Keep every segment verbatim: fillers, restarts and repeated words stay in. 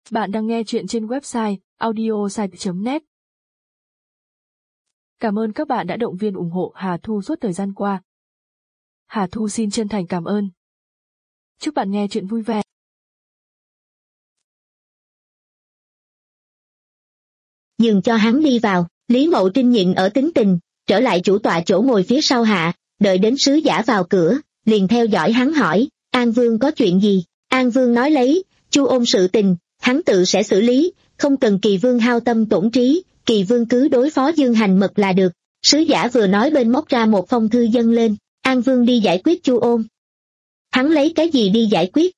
Bạn đang nghe chuyện trên website audiosite chấm net. Cảm ơn các bạn đã động viên ủng hộ Hà Thu suốt thời gian qua. Hà Thu xin chân thành cảm ơn. Chúc bạn nghe chuyện vui vẻ. Dừng cho hắn đi vào, Lý Mậu Trinh nhịn ở tính tình, trở lại chủ tọa chỗ ngồi phía sau hạ, đợi đến sứ giả vào cửa, liền theo dõi hắn hỏi, An Vương có chuyện gì? An Vương nói lấy, Chu Ôn sự tình, hắn tự sẽ xử lý, không cần Kỳ Vương hao tâm tổn trí, Kỳ Vương cứ đối phó Dương Hành Mật là được. Sứ giả vừa nói bên móc ra một phong thư dâng lên, An Vương đi giải quyết Chu Ôn. Hắn lấy cái gì đi giải quyết?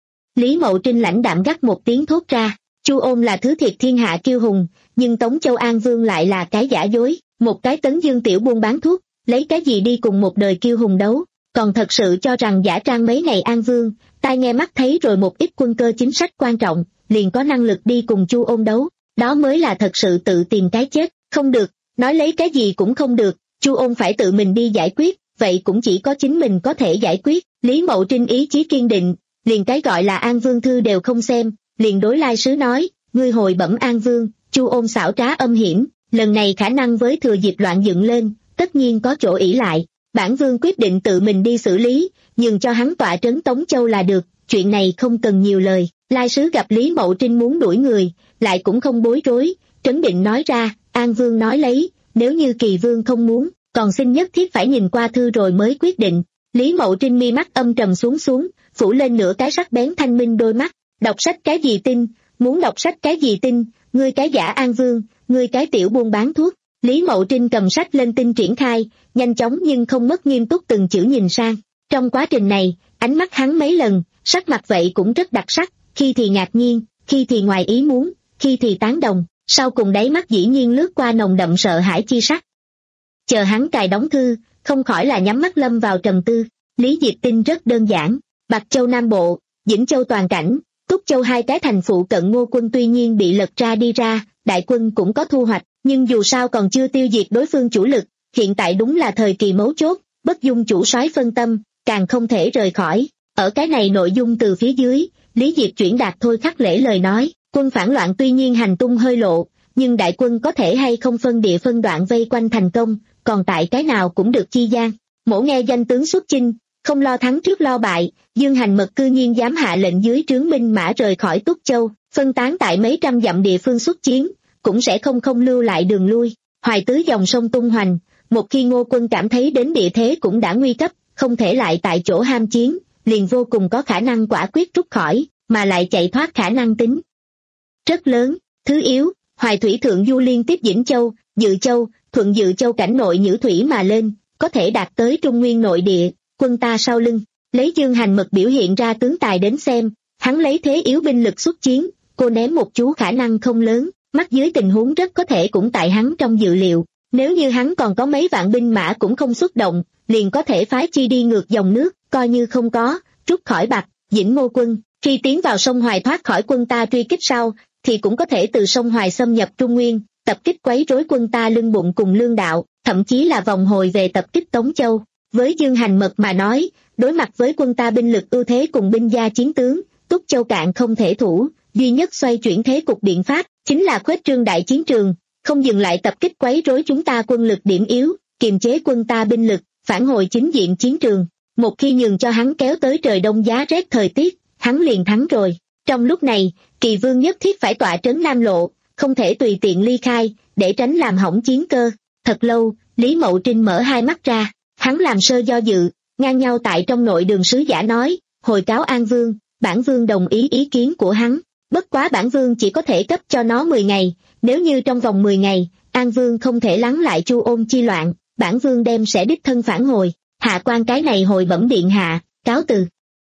Lý Mậu Trinh lãnh đạm gắt một tiếng thốt ra, Chu Ôn là thứ thiệt thiên hạ kiêu hùng, nhưng Tống Châu An Vương lại là cái giả dối, một cái tấn dương tiểu buôn bán thuốc, lấy cái gì đi cùng một đời kiêu hùng đấu, còn thật sự cho rằng giả trang mấy ngày An Vương, tai nghe mắt thấy rồi một ít quân cơ chính sách quan trọng, liền có năng lực đi cùng Chu Ôn đấu, đó mới là thật sự tự tìm cái chết, không được, nói lấy cái gì cũng không được, Chu Ôn phải tự mình đi giải quyết, vậy cũng chỉ có chính mình có thể giải quyết. Lý Mậu Trinh ý chí kiên định, liền cái gọi là An Vương thư đều không xem, liền đối lai sứ nói, ngươi hồi bẩm An Vương, Chu Ôn xảo trá âm hiểm, lần này khả năng với thừa dịp loạn dựng lên, tất nhiên có chỗ ỷ lại, bản Vương quyết định tự mình đi xử lý, nhường cho hắn tọa trấn Tống Châu là được, chuyện này không cần nhiều lời. Lai sứ gặp Lý Mậu Trinh muốn đuổi người, lại cũng không bối rối, trấn định nói ra, An Vương nói lấy, nếu như Kỳ Vương không muốn, còn xin nhất thiết phải nhìn qua thư rồi mới quyết định. Lý Mậu Trinh mi mắt âm trầm xuống xuống, phủ lên nửa cái sắc bén thanh minh đôi mắt, đọc sách cái gì tin, muốn đọc sách cái gì tin, ngươi cái giả An Vương, ngươi cái tiểu buôn bán thuốc. Lý Mậu Trinh cầm sách lên tin triển khai, nhanh chóng nhưng không mất nghiêm túc từng chữ nhìn sang. Trong quá trình này, ánh mắt hắn mấy lần, sắc mặt vậy cũng rất đặc sắc, khi thì ngạc nhiên, khi thì ngoài ý muốn, khi thì tán đồng, sau cùng đáy mắt dĩ nhiên lướt qua nồng đậm sợ hãi chi sắc. Chờ hắn cài đóng thư, không khỏi là nhắm mắt lâm vào trầm tư. Lý Diệp tin rất đơn giản, Bạch Châu Nam Bộ, Vĩnh Châu toàn cảnh, Túc Châu hai cái thành phụ cận Ngô quân tuy nhiên bị lật ra đi ra, đại quân cũng có thu hoạch, nhưng dù sao còn chưa tiêu diệt đối phương chủ lực, hiện tại đúng là thời kỳ mấu chốt, bất dung chủ soái phân tâm, càng không thể rời khỏi. Ở cái này nội dung từ phía dưới, Lý Diệp chuyển đạt thôi khắc lễ lời nói, quân phản loạn tuy nhiên hành tung hơi lộ, nhưng đại quân có thể hay không phân địa phân đoạn vây quanh thành công, còn tại cái nào cũng được chi gian. Mổ nghe danh tướng xuất chinh, không lo thắng trước lo bại, Dương Hành Mật cư nhiên dám hạ lệnh dưới trướng binh mã rời khỏi Túc Châu, phân tán tại mấy trăm dặm địa phương xuất chiến, cũng sẽ không không lưu lại đường lui. Hoài tứ dòng sông tung hoành, một khi Ngô quân cảm thấy đến địa thế cũng đã nguy cấp, không thể lại tại chỗ ham chiến, liền vô cùng có khả năng quả quyết rút khỏi, mà lại chạy thoát khả năng tính rất lớn. Thứ yếu, Hoài thủy thượng du liên tiếp Vĩnh Châu, Dự Châu, thuận Dự Châu cảnh nội nhữ thủy mà lên, có thể đạt tới Trung Nguyên nội địa, quân ta sau lưng, lấy Dương Hành Mật biểu hiện ra tướng tài đến xem, hắn lấy thế yếu binh lực xuất chiến, cô ném một chú khả năng không lớn, mắt dưới tình huống rất có thể cũng tại hắn trong dự liệu, nếu như hắn còn có mấy vạn binh mã cũng không xuất động, liền có thể phái chi đi ngược dòng nước, coi như không có, rút khỏi Bạch, Vĩnh Ngô quân, khi tiến vào sông Hoài thoát khỏi quân ta truy kích sau, thì cũng có thể từ sông Hoài xâm nhập Trung Nguyên, tập kích quấy rối quân ta lưng bụng cùng lương đạo, thậm chí là vòng hồi về tập kích Tống Châu. Với Dương Hành Mật mà nói, đối mặt với quân ta binh lực ưu thế cùng binh gia chiến tướng, Túc Châu cạn không thể thủ, duy nhất xoay chuyển thế cục biện pháp, chính là khuếch trương đại chiến trường, không dừng lại tập kích quấy rối chúng ta quân lực điểm yếu, kiềm chế quân ta binh lực, phản hồi chính diện chiến trường. Một khi nhường cho hắn kéo tới trời đông giá rét thời tiết, hắn liền thắng rồi. Trong lúc này, Kỳ Vương nhất thiết phải tọa trấn Nam Lộ, không thể tùy tiện ly khai, để tránh làm hỏng chiến cơ. Thật lâu, Lý Mậu Trinh mở hai mắt ra, hắn làm sơ do dự, ngang nhau tại trong nội đường sứ giả nói, hồi cáo An Vương, bản Vương đồng ý ý kiến của hắn, bất quá bản Vương chỉ có thể cấp cho nó mười ngày, nếu như trong vòng mười ngày, An Vương không thể lắng lại Chu Ôn chi loạn, bản Vương đem sẽ đích thân phản hồi, hạ quan cái này hồi bẩm điện hạ, cáo từ.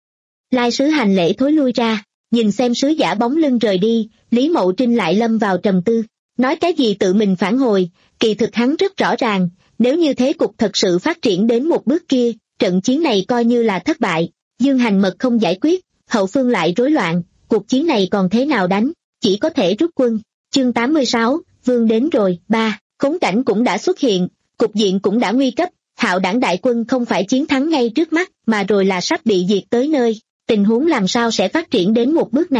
Lai sứ hành lễ thối lui ra, nhìn xem sứ giả bóng lưng rời đi, Lý Mậu Trinh lại lâm vào trầm tư, nói cái gì tự mình phản hồi, kỳ thực hắn rất rõ ràng, nếu như thế cục thật sự phát triển đến một bước kia, trận chiến này coi như là thất bại, Dương Hành Mật không giải quyết, hậu phương lại rối loạn, cuộc chiến này còn thế nào đánh, chỉ có thể rút quân. Chương tám mươi sáu, Vương đến rồi. Ba, khốn cảnh cũng đã xuất hiện, cục diện cũng đã nguy cấp, Hạo Đảng đại quân không phải chiến thắng ngay trước mắt, mà rồi là sắp bị diệt tới nơi, tình huống làm sao sẽ phát triển đến một bước này.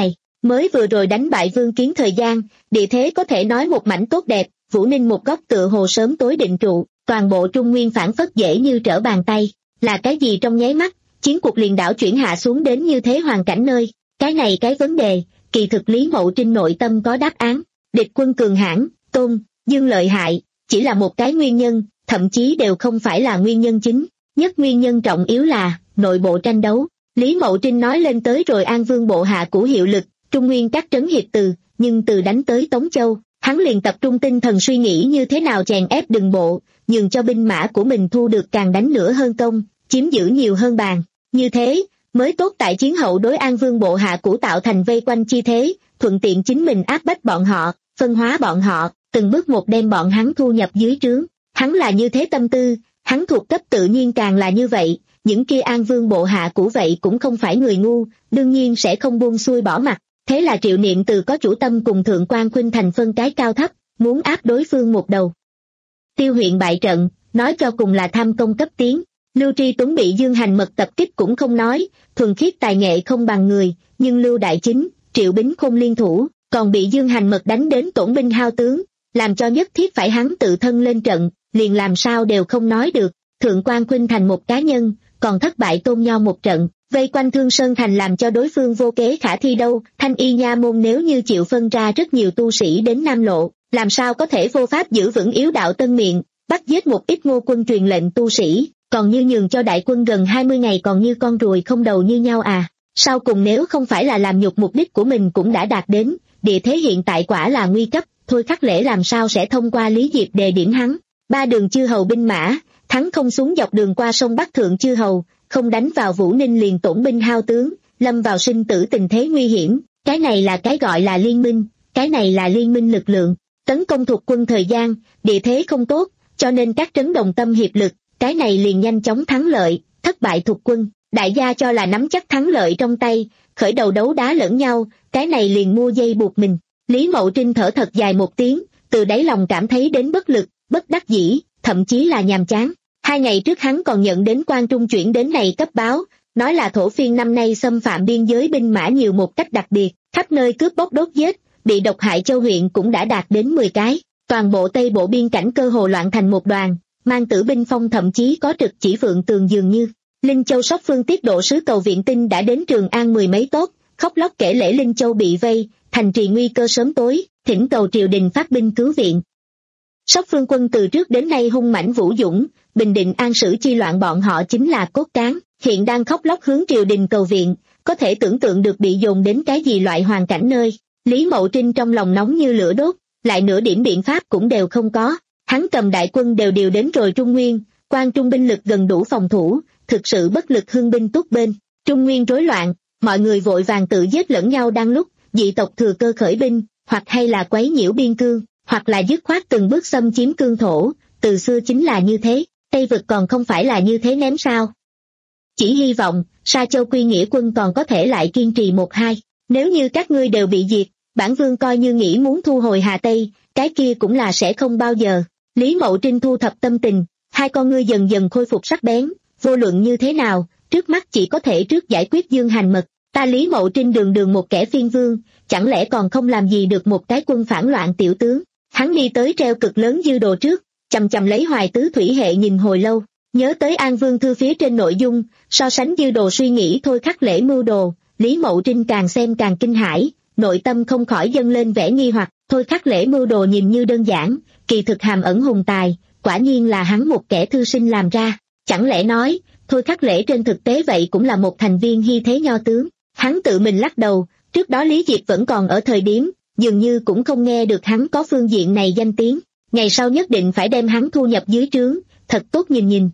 Mới vừa rồi đánh bại Vương Kiến thời gian, địa thế có thể nói một mảnh tốt đẹp, Vũ Ninh một góc tựa hồ sớm tối định trụ, toàn bộ Trung Nguyên phản phất dễ như trở bàn tay, là cái gì trong nháy mắt, chiến cuộc liền đảo chuyển hạ xuống đến như thế hoàn cảnh nơi, cái này cái vấn đề, kỳ thực Lý Mậu Trinh nội tâm có đáp án, địch quân cường hãn, Tôn, Dương lợi hại, chỉ là một cái nguyên nhân, thậm chí đều không phải là nguyên nhân chính, nhất nguyên nhân trọng yếu là, nội bộ tranh đấu. Lý Mậu Trinh nói lên tới rồi An Vương bộ hạ cũ hiệu lực, Trung Nguyên các trấn hiệp từ, nhưng từ đánh tới Tống Châu, hắn liền tập trung tinh thần suy nghĩ như thế nào chèn ép Đường Bộ, nhường cho binh mã của mình thu được càng đánh nữa hơn công, chiếm giữ nhiều hơn bàn. Như thế, mới tốt tại chiến hậu đối An Vương bộ hạ cũ tạo thành vây quanh chi thế, thuận tiện chính mình áp bách bọn họ, phân hóa bọn họ, từng bước một đem bọn hắn thu nhập dưới trướng. Hắn là như thế tâm tư, hắn thuộc cấp tự nhiên càng là như vậy, những kia An Vương bộ hạ cũ vậy cũng không phải người ngu, đương nhiên sẽ không buông xuôi bỏ mặt. Thế là Triệu Niệm Từ có chủ tâm cùng Thượng quan Khuynh Thành phân cái cao thấp, muốn áp đối phương một đầu. Tiêu huyện bại trận, nói cho cùng là tham công cấp tiến. Lưu Tri Tuấn bị Dương Hành Mật tập kích cũng không nói, thuần khiết tài nghệ không bằng người, nhưng Lưu Đại Chính, Triệu Bính Khôn liên thủ, còn bị Dương Hành Mật đánh đến tổn binh hao tướng, làm cho nhất thiết phải hắn tự thân lên trận, liền làm sao đều không nói được. Thượng quan Khuynh Thành một cá nhân, còn thất bại Tôn Nho một trận, vây quanh Thương Sơn Thành làm cho đối phương vô kế khả thi đâu. Thanh Y nha môn nếu như chịu phân ra rất nhiều tu sĩ đến Nam Lộ, làm sao có thể vô pháp giữ vững yếu đạo Tân Miện, bắt giết một ít Ngô quân truyền lệnh tu sĩ, còn như nhường cho đại quân gần hai mươi ngày còn như con ruồi không đầu như nhau à. Sau cùng nếu không phải là làm nhục mục đích của mình cũng đã đạt đến, địa thế hiện tại quả là nguy cấp, Thôi Khắc Lễ làm sao sẽ thông qua Lý Diệp đề điểm hắn. Ba đường chư hầu binh mã, thắng không xuống dọc đường qua sông Bắc thượng chư hầu, không đánh vào Vũ Ninh liền tổn binh hao tướng, lâm vào sinh tử tình thế nguy hiểm. Cái này là cái gọi là liên minh, cái này là liên minh lực lượng. Tấn công thuộc quân thời gian, địa thế không tốt, cho nên các trấn đồng tâm hiệp lực, cái này liền nhanh chóng thắng lợi, thất bại thuộc quân. Đại gia cho là nắm chắc thắng lợi trong tay, khởi đầu đấu đá lẫn nhau, cái này liền mua dây buộc mình. Lý Mậu Trinh thở thật dài một tiếng, từ đáy lòng cảm thấy đến bất lực, bất đắc dĩ, thậm chí là nhàm chán. Hai ngày trước hắn còn nhận đến Quan Trung chuyển đến này cấp báo, nói là thổ phiên năm nay xâm phạm biên giới binh mã nhiều một cách đặc biệt, khắp nơi cướp bóc đốt giết, bị độc hại châu huyện cũng đã đạt đến mười cái. Toàn bộ Tây Bộ biên cảnh cơ hồ loạn thành một đoàn, mang tử binh phong thậm chí có trực chỉ Phượng Tường dường như. Linh Châu Sóc Phương tiết độ sứ cầu viện tinh đã đến Trường An mười mấy tốt, khóc lóc kể lễ Linh Châu bị vây, thành trì nguy cơ sớm tối, thỉnh cầu triều đình phát binh cứu viện. Sóc Phương quân từ trước đến nay hung mãnh vũ dũng, bình định an sử chi loạn bọn họ chính là cốt cán, hiện đang khóc lóc hướng triều đình cầu viện, có thể tưởng tượng được bị dồn đến cái gì loại hoàn cảnh nơi. Lý Mậu Trinh trong lòng nóng như lửa đốt, lại nửa điểm biện pháp cũng đều không có. Hắn cầm đại quân đều điều đến rồi Trung Nguyên, Quan Trung binh lực gần đủ phòng thủ, thực sự bất lực hưng binh túc bên. Trung Nguyên rối loạn, mọi người vội vàng tự giết lẫn nhau đang lúc, dị tộc thừa cơ khởi binh, hoặc hay là quấy nhiễu biên cương, hoặc là dứt khoát từng bước xâm chiếm cương thổ, từ xưa chính là như thế, Tây vực còn không phải là như thế ném sao. Chỉ hy vọng, Sa Châu Quy Nghĩa quân còn có thể lại kiên trì một hai, nếu như các ngươi đều bị diệt, bản vương coi như nghĩ muốn thu hồi Hà Tây, cái kia cũng là sẽ không bao giờ. Lý Mậu Trinh thu thập tâm tình, hai con ngươi dần dần khôi phục sắc bén, vô luận như thế nào, trước mắt chỉ có thể trước giải quyết Dương Hành Mật. Ta Lý Mậu Trinh đường đường một kẻ phiên vương, chẳng lẽ còn không làm gì được một cái quân phản loạn tiểu tướng. Hắn đi tới treo cực lớn dư đồ trước, chầm chầm lấy Hoài Tứ Thủy hệ nhìn hồi lâu, nhớ tới An Vương thư phía trên nội dung, so sánh dư đồ suy nghĩ Thôi Khắc Lễ mưu đồ, Lý Mậu Trinh càng xem càng kinh hãi, nội tâm không khỏi dâng lên vẻ nghi hoặc. Thôi Khắc Lễ mưu đồ nhìn như đơn giản, kỳ thực hàm ẩn hùng tài, quả nhiên là hắn một kẻ thư sinh làm ra. Chẳng lẽ nói, Thôi Khắc Lễ trên thực tế vậy cũng là một thành viên hy thế nho tướng. Hắn tự mình lắc đầu, trước đó Lý Diệp vẫn còn ở thời điểm, dường như cũng không nghe được hắn có phương diện này danh tiếng, ngày sau nhất định phải đem hắn thu nhập dưới trướng, thật tốt nhìn nhìn.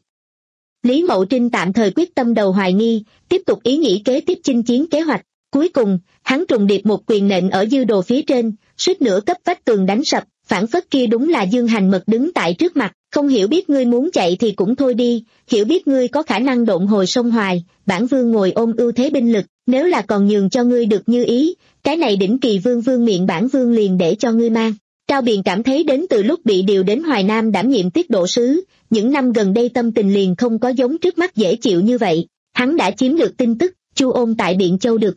Lý Mậu Trinh tạm thời quyết tâm đầu hoài nghi, tiếp tục ý nghĩ kế tiếp chinh chiến kế hoạch, cuối cùng, hắn trùng điệp một quyền nện ở dư đồ phía trên, suýt nữa cấp vách tường đánh sập, phản phất kia đúng là Dương Hành Mật đứng tại trước mặt, không hiểu biết ngươi muốn chạy thì cũng thôi đi, hiểu biết ngươi có khả năng độn hồi sông Hoài, bản vương ngồi ôm ưu thế binh lực, nếu là còn nhường cho ngươi được như ý, cái này đỉnh kỳ vương vương miệng bản vương liền để cho ngươi mang. Cao Biền cảm thấy đến từ lúc bị điều đến Hoài Nam đảm nhiệm tiết độ sứ, những năm gần đây tâm tình liền không có giống trước mắt dễ chịu như vậy, hắn đã chiếm được tin tức, Chu Ôn tại Biện Châu được việc,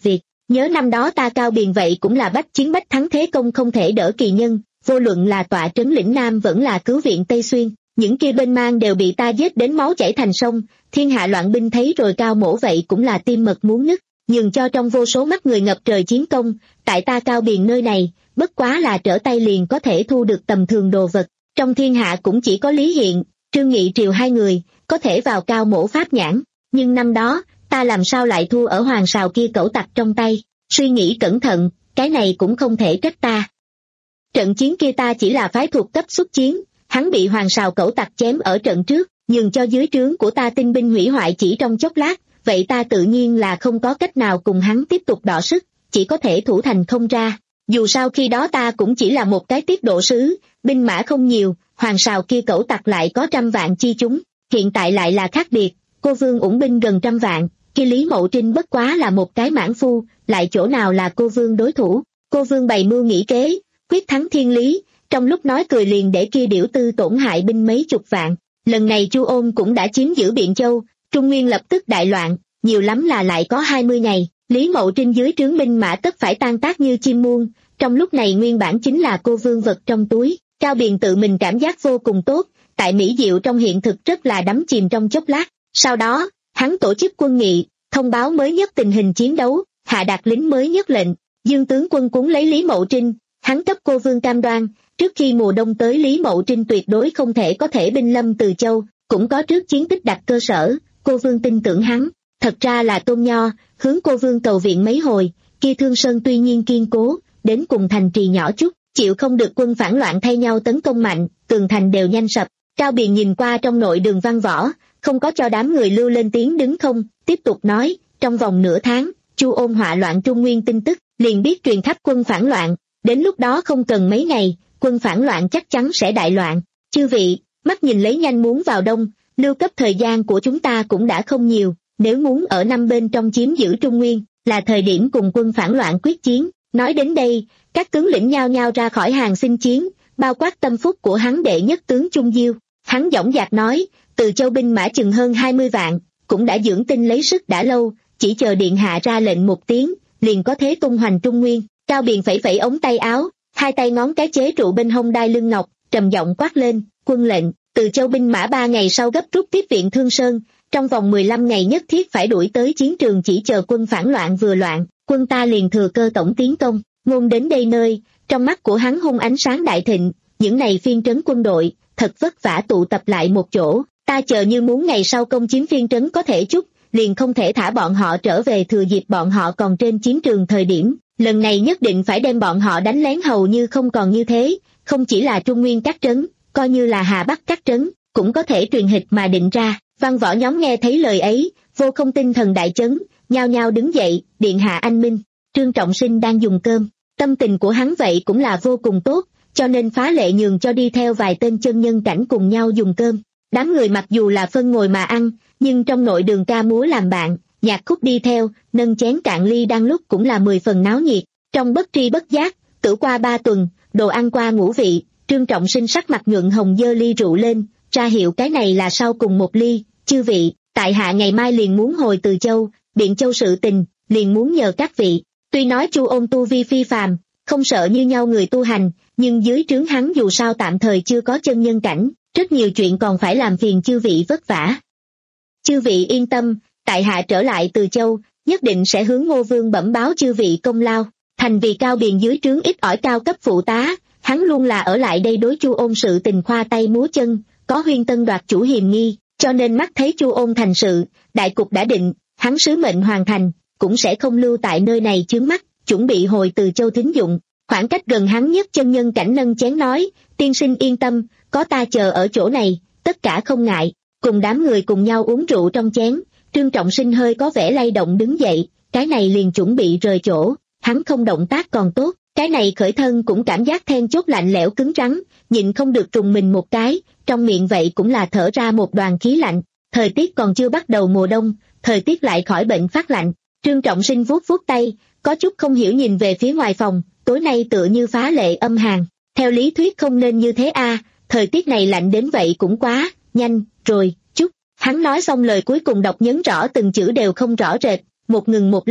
Nhớ năm đó ta Cao Biền vậy cũng là bách chiến bách thắng thế công không thể đỡ kỳ nhân, vô luận là tọa trấn lĩnh Nam vẫn là cứu viện Tây Xuyên, những kia bên mang đều bị ta giết đến máu chảy thành sông, thiên hạ loạn binh thấy rồi Cao Mỗ vậy cũng là tim mật muốn nứt, nhường cho trong vô số mắt người ngập trời chiến công, tại ta Cao Biền nơi này, bất quá là trở tay liền có thể thu được tầm thường đồ vật, trong thiên hạ cũng chỉ có Lý Hiện, Trương Nghị Triều hai người, có thể vào Cao Mỗ pháp nhãn, nhưng năm đó, ta làm sao lại thua ở hoàng sào kia cẩu tặc trong tay, suy nghĩ cẩn thận, cái này cũng không thể trách ta. Trận chiến kia ta chỉ là phái thuộc cấp xuất chiến, hắn bị hoàng sào cẩu tặc chém ở trận trước, nhường cho dưới trướng của ta tinh binh hủy hoại chỉ trong chốc lát, vậy ta tự nhiên là không có cách nào cùng hắn tiếp tục đọ sức, chỉ có thể thủ thành không ra. Dù sao khi đó ta cũng chỉ là một cái tiết độ sứ, binh mã không nhiều, hoàng sào kia cẩu tặc lại có trăm vạn chi chúng, hiện tại lại là khác biệt, cô Vương ủng binh gần trăm vạn, kia Lý Mậu Trinh bất quá là một cái mãn phu, lại chỗ nào là cô Vương đối thủ. Cô Vương bày mưu nghĩ kế, quyết thắng thiên lý, trong lúc nói cười liền để kia điểu tư tổn hại binh mấy chục vạn. Lần này Chu Ôn cũng đã chiếm giữ Biện Châu, Trung Nguyên lập tức đại loạn, nhiều lắm là lại có hai mươi ngày, Lý Mậu Trinh dưới trướng binh mã tất phải tan tác như chim muôn, trong lúc này nguyên bản chính là cô Vương vật trong túi. Cao Biền tự mình cảm giác vô cùng tốt, tại Mỹ Diệu trong hiện thực rất là đắm chìm trong chốc lát, sau đó, hắn tổ chức quân nghị, thông báo mới nhất tình hình chiến đấu, hạ đạt lính mới nhất lệnh, Dương tướng quân cúng lấy Lý Mậu Trinh, hắn cấp cô Vương cam đoan, trước khi mùa đông tới Lý Mậu Trinh tuyệt đối không thể có thể binh lâm Từ Châu, cũng có trước chiến tích đặt cơ sở, cô Vương tin tưởng hắn, thật ra là Tôn Nho, hướng cô Vương cầu viện mấy hồi, kia Thương Sơn tuy nhiên kiên cố, đến cùng thành trì nhỏ chút, chịu không được quân phản loạn thay nhau tấn công mạnh, tường thành đều nhanh sập. Cao Biền nhìn qua trong nội đường văn võ, không có cho đám người lưu lên tiếng đứng không, tiếp tục nói, trong vòng nửa tháng, Chu Ôn họa loạn Trung Nguyên tin tức, liền biết truyền khắp quân phản loạn, đến lúc đó không cần mấy ngày, quân phản loạn chắc chắn sẽ đại loạn. Chư vị, mắt nhìn lấy nhanh muốn vào đông, lưu cấp thời gian của chúng ta cũng đã không nhiều, nếu muốn ở năm bên trong chiếm giữ Trung Nguyên, là thời điểm cùng quân phản loạn quyết chiến. Nói đến đây, các tướng lĩnh nhao nhao ra khỏi hàng xin chiến, bao quát tâm phúc của hắn đệ nhất tướng Trung Diêu. Hắn dõng dạc nói, Từ Châu binh mã chừng hơn hai mươi vạn, cũng đã dưỡng tinh lấy sức đã lâu, chỉ chờ điện hạ ra lệnh một tiếng, liền có thế tung hoành Trung Nguyên. Cao Biền phẩy phẩy ống tay áo, hai tay ngón cái chế trụ bên hông đai lưng ngọc, trầm giọng quát lên, quân lệnh, Từ Châu binh mã ba ngày sau gấp rút tiếp viện Thương Sơn, trong vòng mười lăm ngày nhất thiết phải đuổi tới chiến trường chỉ chờ quân phản loạn vừa loạn, quân ta liền thừa cơ tổng tiến công. Ngôn đến đây nơi, trong mắt của hắn hung ánh sáng đại thịnh, những này phiên trấn quân đội, thật vất vả tụ tập lại một chỗ, ta chờ như muốn ngày sau công chiếm phiên trấn có thể chút, liền không thể thả bọn họ trở về thừa dịp bọn họ còn trên chiến trường thời điểm, lần này nhất định phải đem bọn họ đánh lén hầu như không còn như thế, không chỉ là Trung Nguyên các trấn, coi như là Hà Bắc các trấn, cũng có thể truyền hịch mà định ra. Văn võ nhóm nghe thấy lời ấy, vô không tinh thần đại chấn, nhao nhao đứng dậy, điện hạ anh minh. Trương Trọng Sinh đang dùng cơm, tâm tình của hắn vậy cũng là vô cùng tốt, cho nên phá lệ nhường cho đi theo vài tên chân nhân cảnh cùng nhau dùng cơm. Đám người mặc dù là phân ngồi mà ăn, nhưng trong nội đường ca múa làm bạn, nhạc khúc đi theo, nâng chén cạn ly đang lúc cũng là mười phần náo nhiệt. Trong bất tri bất giác, tử qua ba tuần, đồ ăn qua ngũ vị, Trương Trọng Sinh sắc mặt nhuận hồng dơ ly rượu lên, ra hiệu cái này là sau cùng một ly. Chư vị, tại hạ ngày mai liền muốn hồi Từ Châu, Biện Châu sự tình, liền muốn nhờ các vị. Tuy nói Chu Ôn tu vi phi phàm, không sợ như nhau người tu hành, nhưng dưới trướng hắn dù sao tạm thời chưa có chân nhân cảnh, rất nhiều chuyện còn phải làm phiền chư vị vất vả. Chư vị yên tâm, tại hạ trở lại Từ Châu, nhất định sẽ hướng Ngô Vương bẩm báo chư vị công lao. Thành vì Cao Biền dưới trướng ít ỏi cao cấp phụ tá, hắn luôn là ở lại đây đối Chu Ôn sự tình khoa tay múa chân, có Huyên Tân đoạt chủ hiềm nghi, cho nên mắt thấy Chu Ôn thành sự, đại cục đã định, hắn sứ mệnh hoàn thành, cũng sẽ không lưu tại nơi này chướng mắt, chuẩn bị hồi Từ Châu thính dụng. Khoảng cách gần hắn nhất chân nhân cảnh nâng chén nói, tiên sinh yên tâm, có ta chờ ở chỗ này, tất cả không ngại. Cùng đám người cùng nhau uống rượu trong chén, Trương Trọng Sinh hơi có vẻ lay động đứng dậy, cái này liền chuẩn bị rời chỗ, hắn không động tác còn tốt, cái này khởi thân cũng cảm giác then chốt lạnh lẽo cứng rắn, nhịn không được trùng mình một cái, trong miệng vậy cũng là thở ra một đoàn khí lạnh. Thời tiết còn chưa bắt đầu mùa đông, thời tiết lại khỏi bệnh phát lạnh. Trương Trọng Sinh vuốt vuốt tay, có chút không hiểu nhìn về phía ngoài phòng, tối nay tựa như phá lệ âm hàn. Theo lý thuyết không nên như thế a, thời tiết này lạnh đến vậy cũng quá, nhanh, rồi, chút. Hắn nói xong lời cuối cùng đọc nhấn rõ từng chữ đều không rõ rệt, một ngừng một lát,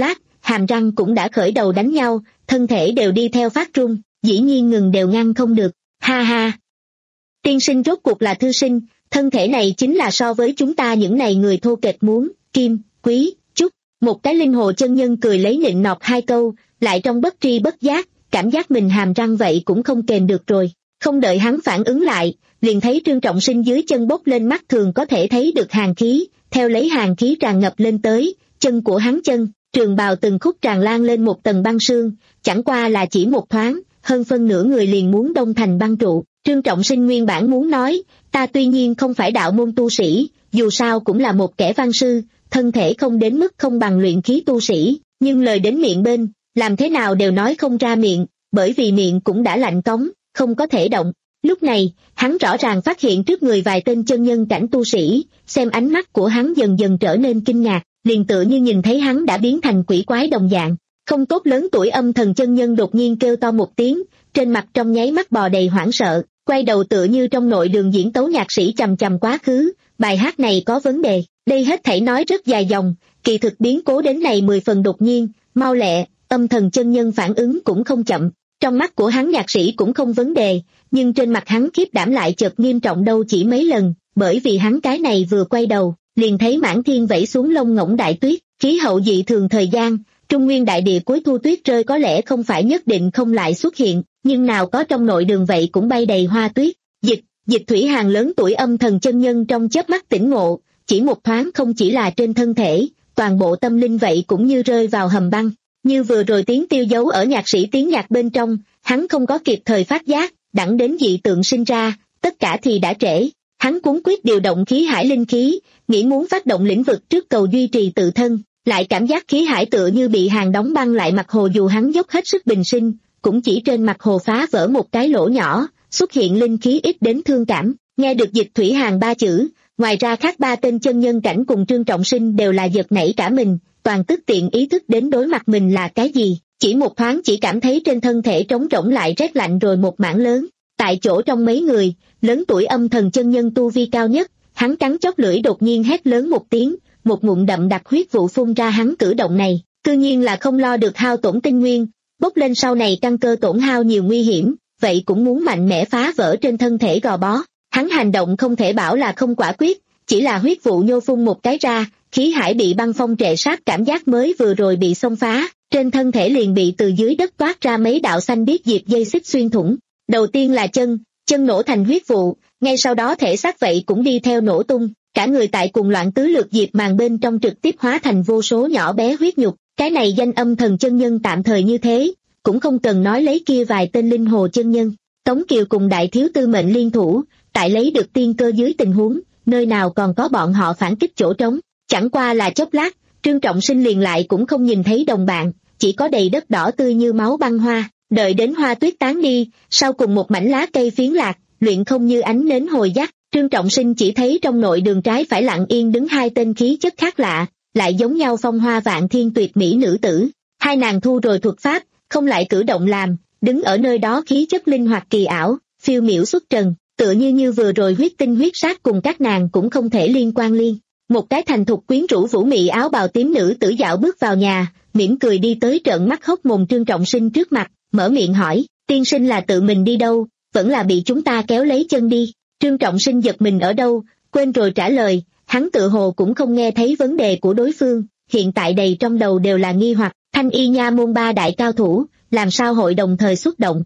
hàm răng cũng đã khởi đầu đánh nhau, thân thể đều đi theo phát run, dĩ nhiên ngừng đều ngăn không được, ha ha. Tiên sinh rốt cuộc là thư sinh, thân thể này chính là so với chúng ta những này người thô kệch muốn, kim, quý, chút. Một cái linh hồ chân nhân cười lấy nịnh nọt hai câu, lại trong bất tri bất giác, cảm giác mình hàm răng vậy cũng không kềm được rồi. Không đợi hắn phản ứng lại, liền thấy Trương Trọng Sinh dưới chân bốc lên mắt thường có thể thấy được hàn khí, theo lấy hàn khí tràn ngập lên tới, chân của hắn chân, trường bào từng khúc tràn lan lên một tầng băng sương, chẳng qua là chỉ một thoáng, hơn phân nửa người liền muốn đông thành băng trụ. Trương Trọng Sinh nguyên bản muốn nói, ta tuy nhiên không phải đạo môn tu sĩ, dù sao cũng là một kẻ văn sư, thân thể không đến mức không bằng luyện khí tu sĩ, nhưng lời đến miệng bên, làm thế nào đều nói không ra miệng, bởi vì miệng cũng đã lạnh cống, không có thể động. Lúc này, hắn rõ ràng phát hiện trước người vài tên chân nhân cảnh tu sĩ, xem ánh mắt của hắn dần dần trở nên kinh ngạc, liền tựa như nhìn thấy hắn đã biến thành quỷ quái đồng dạng. Không tốt lớn tuổi âm thần chân nhân đột nhiên kêu to một tiếng, trên mặt trong nháy mắt bò đầy hoảng sợ, quay đầu tựa như trong nội đường diễn tấu nhạc sĩ chầm chầm quá khứ, bài hát này có vấn đề. Đây hết thảy nói rất dài dòng, kỳ thực biến cố đến này mười phần đột nhiên, mau lẹ, âm thần chân nhân phản ứng cũng không chậm. Trong mắt của hắn nhạc sĩ cũng không vấn đề, nhưng trên mặt hắn khiếp đảm lại chợt nghiêm trọng đâu chỉ mấy lần, bởi vì hắn cái này vừa quay đầu, liền thấy mãn thiên vẫy xuống lông ngỗng đại tuyết, khí hậu dị thường thời gian, trung nguyên đại địa cuối thu tuyết rơi có lẽ không phải nhất định không lại xuất hiện, nhưng nào có trong nội đường vậy cũng bay đầy hoa tuyết. Dịch, dịch thủy hàng lớn tuổi âm thần chân nhân trong chớp mắt tỉnh ngộ, chỉ một thoáng không chỉ là trên thân thể, toàn bộ tâm linh vậy cũng như rơi vào hầm băng. Như vừa rồi tiếng tiêu dấu ở nhạc sĩ tiếng nhạc bên trong, hắn không có kịp thời phát giác, đẳng đến dị tượng sinh ra, tất cả thì đã trễ. Hắn cuống quyết điều động khí hải linh khí, nghĩ muốn phát động lĩnh vực trước cầu duy trì tự thân, lại cảm giác khí hải tựa như bị hàng đóng băng lại mặt hồ, dù hắn dốc hết sức bình sinh, cũng chỉ trên mặt hồ phá vỡ một cái lỗ nhỏ, xuất hiện linh khí ít đến thương cảm. Nghe được dịch thủy hàng ba chữ, ngoài ra khác ba tên chân nhân cảnh cùng Trương Trọng Sinh đều là giật nảy cả mình, toàn tức tiện ý thức đến đối mặt mình là cái gì, chỉ một thoáng chỉ cảm thấy trên thân thể trống rỗng lại rét lạnh rồi một mảng lớn. Tại chỗ trong mấy người, lớn tuổi âm thần chân nhân tu vi cao nhất, hắn cắn chóp lưỡi đột nhiên hét lớn một tiếng, một ngụm đậm đặc huyết vụ phun ra. Hắn cử động này, tự nhiên là không lo được hao tổn tinh nguyên, bốc lên sau này căn cơ tổn hao nhiều nguy hiểm, vậy cũng muốn mạnh mẽ phá vỡ trên thân thể gò bó. Hắn hành động không thể bảo là không quả quyết, chỉ là huyết vụ nhô phun một cái ra, khí hải bị băng phong trệ sát, cảm giác mới vừa rồi bị xông phá, trên thân thể liền bị từ dưới đất toát ra mấy đạo xanh biếc diệp dây xích xuyên thủng. Đầu tiên là chân, chân nổ thành huyết vụ, ngay sau đó thể xác vậy cũng đi theo nổ tung, cả người tại cùng loạn tứ lược diệp màng bên trong trực tiếp hóa thành vô số nhỏ bé huyết nhục. Cái này danh âm thần chân nhân tạm thời như thế, cũng không cần nói lấy kia vài tên linh hồ chân nhân. Tống Kiều cùng đại thiếu tư mệnh liên thủ, tại lấy được tiên cơ dưới tình huống, nơi nào còn có bọn họ phản kích chỗ trống. Chẳng qua là chốc lát, Trương Trọng Sinh liền lại cũng không nhìn thấy đồng bạn, chỉ có đầy đất đỏ tươi như máu băng hoa. Đợi đến hoa tuyết tán đi, sau cùng một mảnh lá cây phiến lạc, luyện không như ánh nến hồi dắt, Trương Trọng Sinh chỉ thấy trong nội đường trái phải lặng yên đứng hai tên khí chất khác lạ, lại giống nhau phong hoa vạn thiên tuyệt mỹ nữ tử. Hai nàng thu rồi thuật pháp, không lại cử động làm, đứng ở nơi đó khí chất linh hoạt kỳ ảo, phiêu miểu xuất trần, tựa như như vừa rồi huyết tinh huyết sát cùng các nàng cũng không thể liên quan liên. Một cái thành thục quyến rũ vũ mị áo bào tím nữ tử dạo bước vào nhà, mỉm cười đi tới trợn mắt hốc mồm Trương Trọng Sinh trước mặt, mở miệng hỏi, tiên sinh là tự mình đi đâu, vẫn là bị chúng ta kéo lấy chân đi. Trương Trọng Sinh giật mình ở đâu, quên rồi trả lời, hắn tự hồ cũng không nghe thấy vấn đề của đối phương, hiện tại đầy trong đầu đều là nghi hoặc, Thanh Y nha môn ba đại cao thủ, làm sao hội đồng thời xuất động.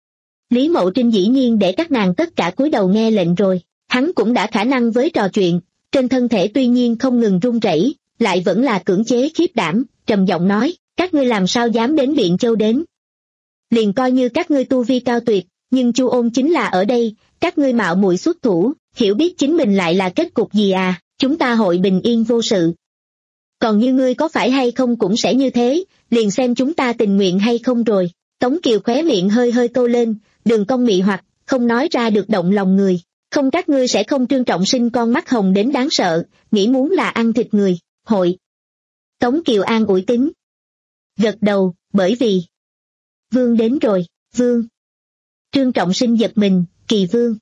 Lý Mậu Trinh dĩ nhiên để các nàng tất cả cúi đầu nghe lệnh rồi, hắn cũng đã khả năng với trò chuyện, trên thân thể tuy nhiên không ngừng run rẩy, lại vẫn là cưỡng chế khiếp đảm, trầm giọng nói, các ngươi làm sao dám đến Biện Châu đến. Liền coi như các ngươi tu vi cao tuyệt, nhưng Chu Ôn chính là ở đây, các ngươi mạo muội xuất thủ, hiểu biết chính mình lại là kết cục gì à, chúng ta hội bình yên vô sự. Còn như ngươi có phải hay không cũng sẽ như thế, liền xem chúng ta tình nguyện hay không rồi. Tống Kiều khóe miệng hơi hơi tô lên, đường cong mị hoặc, không nói ra được động lòng người. Không, các ngươi sẽ không. Trương Trọng Sinh con mắt hồng đến đáng sợ, nghĩ muốn là ăn thịt người, hội. Tống Kiều an ủi tính. Gật đầu, bởi vì Vương đến rồi, Vương. Trương Trọng Sinh giật mình, Kỳ Vương.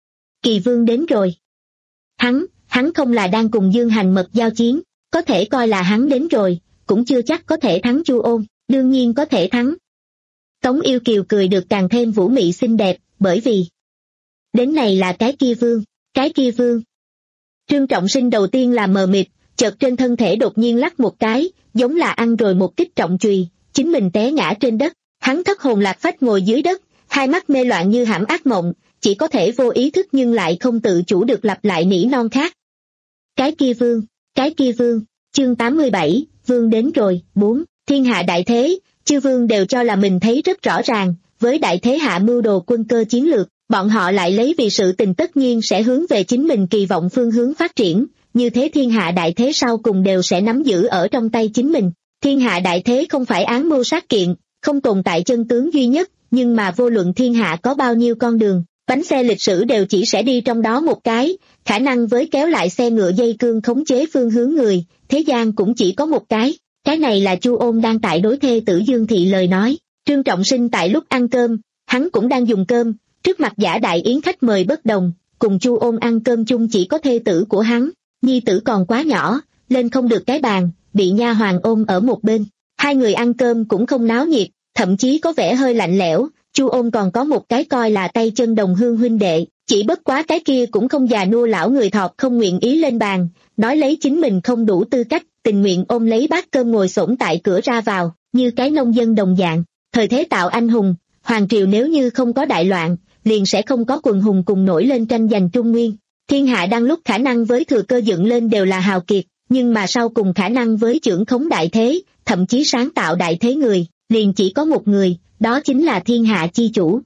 Kỳ Vương đến rồi. Hắn, hắn không là đang cùng Dương Hành Mật giao chiến, có thể coi là hắn đến rồi, cũng chưa chắc có thể thắng Chu Ôn, đương nhiên có thể thắng. Tống Yêu Kiều cười được càng thêm vũ mị xinh đẹp, bởi vì đến này là cái kia vương, cái kia vương. Trương Trọng Sinh đầu tiên là mờ mịt, chợt trên thân thể đột nhiên lắc một cái, giống là ăn rồi một kích trọng chùy, chính mình té ngã trên đất, hắn thất hồn lạc phách ngồi dưới đất, hai mắt mê loạn như hãm ác mộng, chỉ có thể vô ý thức nhưng lại không tự chủ được lặp lại nỉ non khác. Cái kia vương, cái kia vương, chương tám mươi bảy, vương đến rồi, bốn, thiên hạ đại thế, chư vương đều cho là mình thấy rất rõ ràng, với đại thế hạ mưu đồ quân cơ chiến lược, bọn họ lại lấy vì sự tình tất nhiên sẽ hướng về chính mình kỳ vọng phương hướng phát triển, như thế thiên hạ đại thế sau cùng đều sẽ nắm giữ ở trong tay chính mình. Thiên hạ đại thế không phải án mưu sát kiện, không tồn tại chân tướng duy nhất, nhưng mà vô luận thiên hạ có bao nhiêu con đường, bánh xe lịch sử đều chỉ sẽ đi trong đó một cái, khả năng với kéo lại xe ngựa dây cương khống chế phương hướng người, thế gian cũng chỉ có một cái. Cái này là Chu Ôn đang tại đối thê tử Dương Thị lời nói. Trương Trọng Sinh tại lúc ăn cơm, hắn cũng đang dùng cơm, trước mặt giả đại yến khách mời bất đồng, cùng Chu Ôn ăn cơm chung chỉ có thê tử của hắn, nhi tử còn quá nhỏ, lên không được cái bàn, bị nha hoàn ôm ở một bên. Hai người ăn cơm cũng không náo nhiệt, thậm chí có vẻ hơi lạnh lẽo. Chu Ôn còn có một cái coi là tay chân đồng hương huynh đệ, chỉ bất quá cái kia cũng không già nua lão người thọt không nguyện ý lên bàn, nói lấy chính mình không đủ tư cách, tình nguyện ôm lấy bát cơm ngồi xổm tại cửa ra vào, như cái nông dân đồng dạng. Thời thế tạo anh hùng, hoàng triều nếu như không có đại loạn, liền sẽ không có quần hùng cùng nổi lên tranh giành Trung Nguyên. Thiên hạ đang lúc khả năng với thừa cơ dựng lên đều là hào kiệt, nhưng mà sau cùng khả năng với trưởng khống đại thế, thậm chí sáng tạo đại thế người, liền chỉ có một người, đó chính là thiên hạ chi chủ.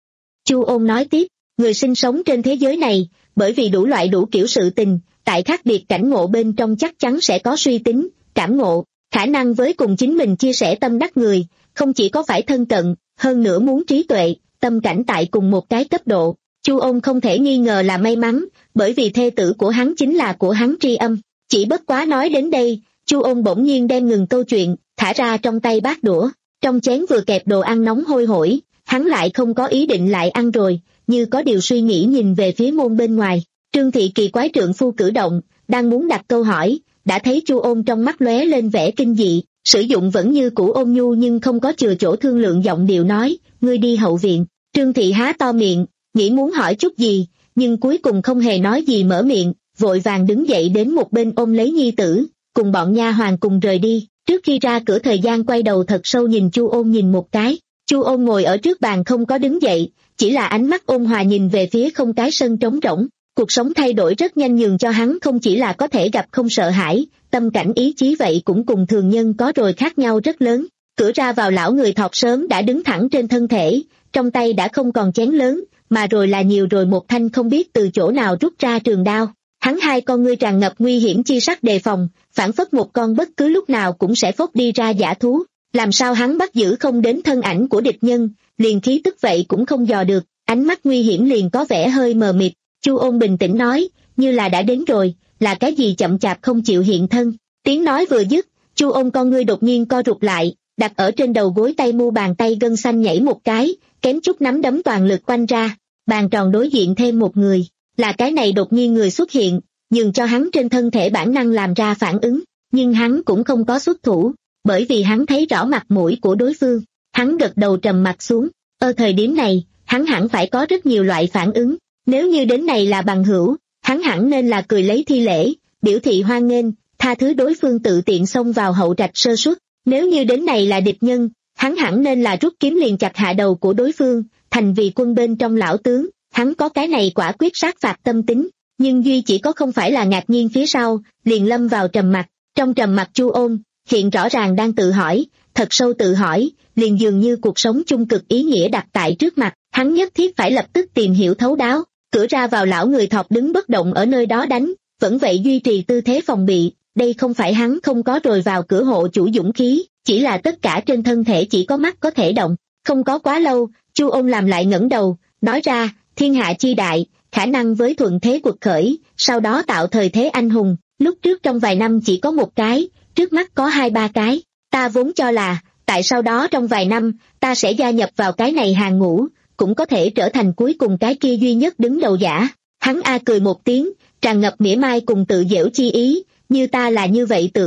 Chu Ôn nói tiếp, người sinh sống trên thế giới này, bởi vì đủ loại đủ kiểu sự tình, tại khác biệt cảnh ngộ bên trong chắc chắn sẽ có suy tính, cảm ngộ, khả năng với cùng chính mình chia sẻ tâm đắc người, không chỉ có phải thân cận, hơn nữa muốn trí tuệ, tâm cảnh tại cùng một cái cấp độ. Chu Ôn không thể nghi ngờ là may mắn, bởi vì thê tử của hắn chính là của hắn tri âm. Chỉ bất quá nói đến đây, Chu Ôn bỗng nhiên đem ngừng câu chuyện, thả ra trong tay bát đũa, trong chén vừa kẹp đồ ăn nóng hôi hổi, hắn lại không có ý định lại ăn rồi, như có điều suy nghĩ nhìn về phía môn bên ngoài. Trương Thị kỳ quái trượng phu cử động, đang muốn đặt câu hỏi, đã thấy Chu Ôn trong mắt lóe lên vẻ kinh dị, sử dụng vẫn như cũ ôn nhu nhưng không có chừa chỗ thương lượng giọng điệu nói, ngươi đi hậu viện. Trương Thị há to miệng, nghĩ muốn hỏi chút gì, nhưng cuối cùng không hề nói gì mở miệng, vội vàng đứng dậy đến một bên ôm lấy nhi tử, cùng bọn nha hoàn cùng rời đi. Trước khi ra cửa thời gian quay đầu thật sâu nhìn Chu Ôn nhìn một cái, Chu Ôn ngồi ở trước bàn không có đứng dậy, chỉ là ánh mắt ôn hòa nhìn về phía không cái sân trống rỗng. Cuộc sống thay đổi rất nhanh nhường cho hắn không chỉ là có thể gặp không sợ hãi, tâm cảnh ý chí vậy cũng cùng thường nhân có rồi khác nhau rất lớn. Cửa ra vào lão người thọt sớm đã đứng thẳng trên thân thể, trong tay đã không còn chén lớn, mà rồi là nhiều rồi một thanh không biết từ chỗ nào rút ra trường đao. Hắn hai con ngươi tràn ngập nguy hiểm chi sắc đề phòng, phản phất một con bất cứ lúc nào cũng sẽ phốc đi ra dã thú. Làm sao hắn bắt giữ không đến thân ảnh của địch nhân, liền khí tức vậy cũng không dò được, ánh mắt nguy hiểm liền có vẻ hơi mờ mịt. Chu Ôn bình tĩnh nói, như là đã đến rồi, là cái gì chậm chạp không chịu hiện thân. Tiếng nói vừa dứt, Chu Ôn con ngươi đột nhiên co rụt lại, đặt ở trên đầu gối tay mu bàn tay gân xanh nhảy một cái, kém chút nắm đấm toàn lực quanh ra, bàn tròn đối diện thêm một người. Là cái này đột nhiên người xuất hiện, nhường cho hắn trên thân thể bản năng làm ra phản ứng, nhưng hắn cũng không có xuất thủ, bởi vì hắn thấy rõ mặt mũi của đối phương. Hắn gật đầu trầm mặt xuống, ở thời điểm này, hắn hẳn phải có rất nhiều loại phản ứng. Nếu như đến này là bằng hữu, hắn hẳn nên là cười lấy thi lễ, biểu thị hoan nghênh, tha thứ đối phương tự tiện xông vào hậu trạch sơ suất. Nếu như đến này là địch nhân, hắn hẳn nên là rút kiếm liền chặt hạ đầu của đối phương, thành vì quân bên trong lão tướng. Hắn có cái này quả quyết sát phạt tâm tính, nhưng duy chỉ có không phải là ngạc nhiên phía sau, liền lâm vào trầm mặc. Trong trầm mặc Chu Ôn, hiện rõ ràng đang tự hỏi, thật sâu tự hỏi, liền dường như cuộc sống chung cực ý nghĩa đặt tại trước mặt, hắn nhất thiết phải lập tức tìm hiểu thấu đáo. Cửa ra vào lão người thọt đứng bất động ở nơi đó đánh, vẫn vậy duy trì tư thế phòng bị, đây không phải hắn không có rồi vào cửa hộ chủ dũng khí, chỉ là tất cả trên thân thể chỉ có mắt có thể động. Không có quá lâu, Chu Ôn làm lại ngẩng đầu, nói ra, thiên hạ chi đại, khả năng với thuận thế quật khởi, sau đó tạo thời thế anh hùng, lúc trước trong vài năm chỉ có một cái, trước mắt có hai ba cái, ta vốn cho là, tại sau đó trong vài năm, ta sẽ gia nhập vào cái này hàng ngũ, cũng có thể trở thành cuối cùng cái kia duy nhất đứng đầu giả. Hắn a cười một tiếng, tràn ngập mỉa mai cùng tự giễu chi ý, như ta là như vậy tưởng,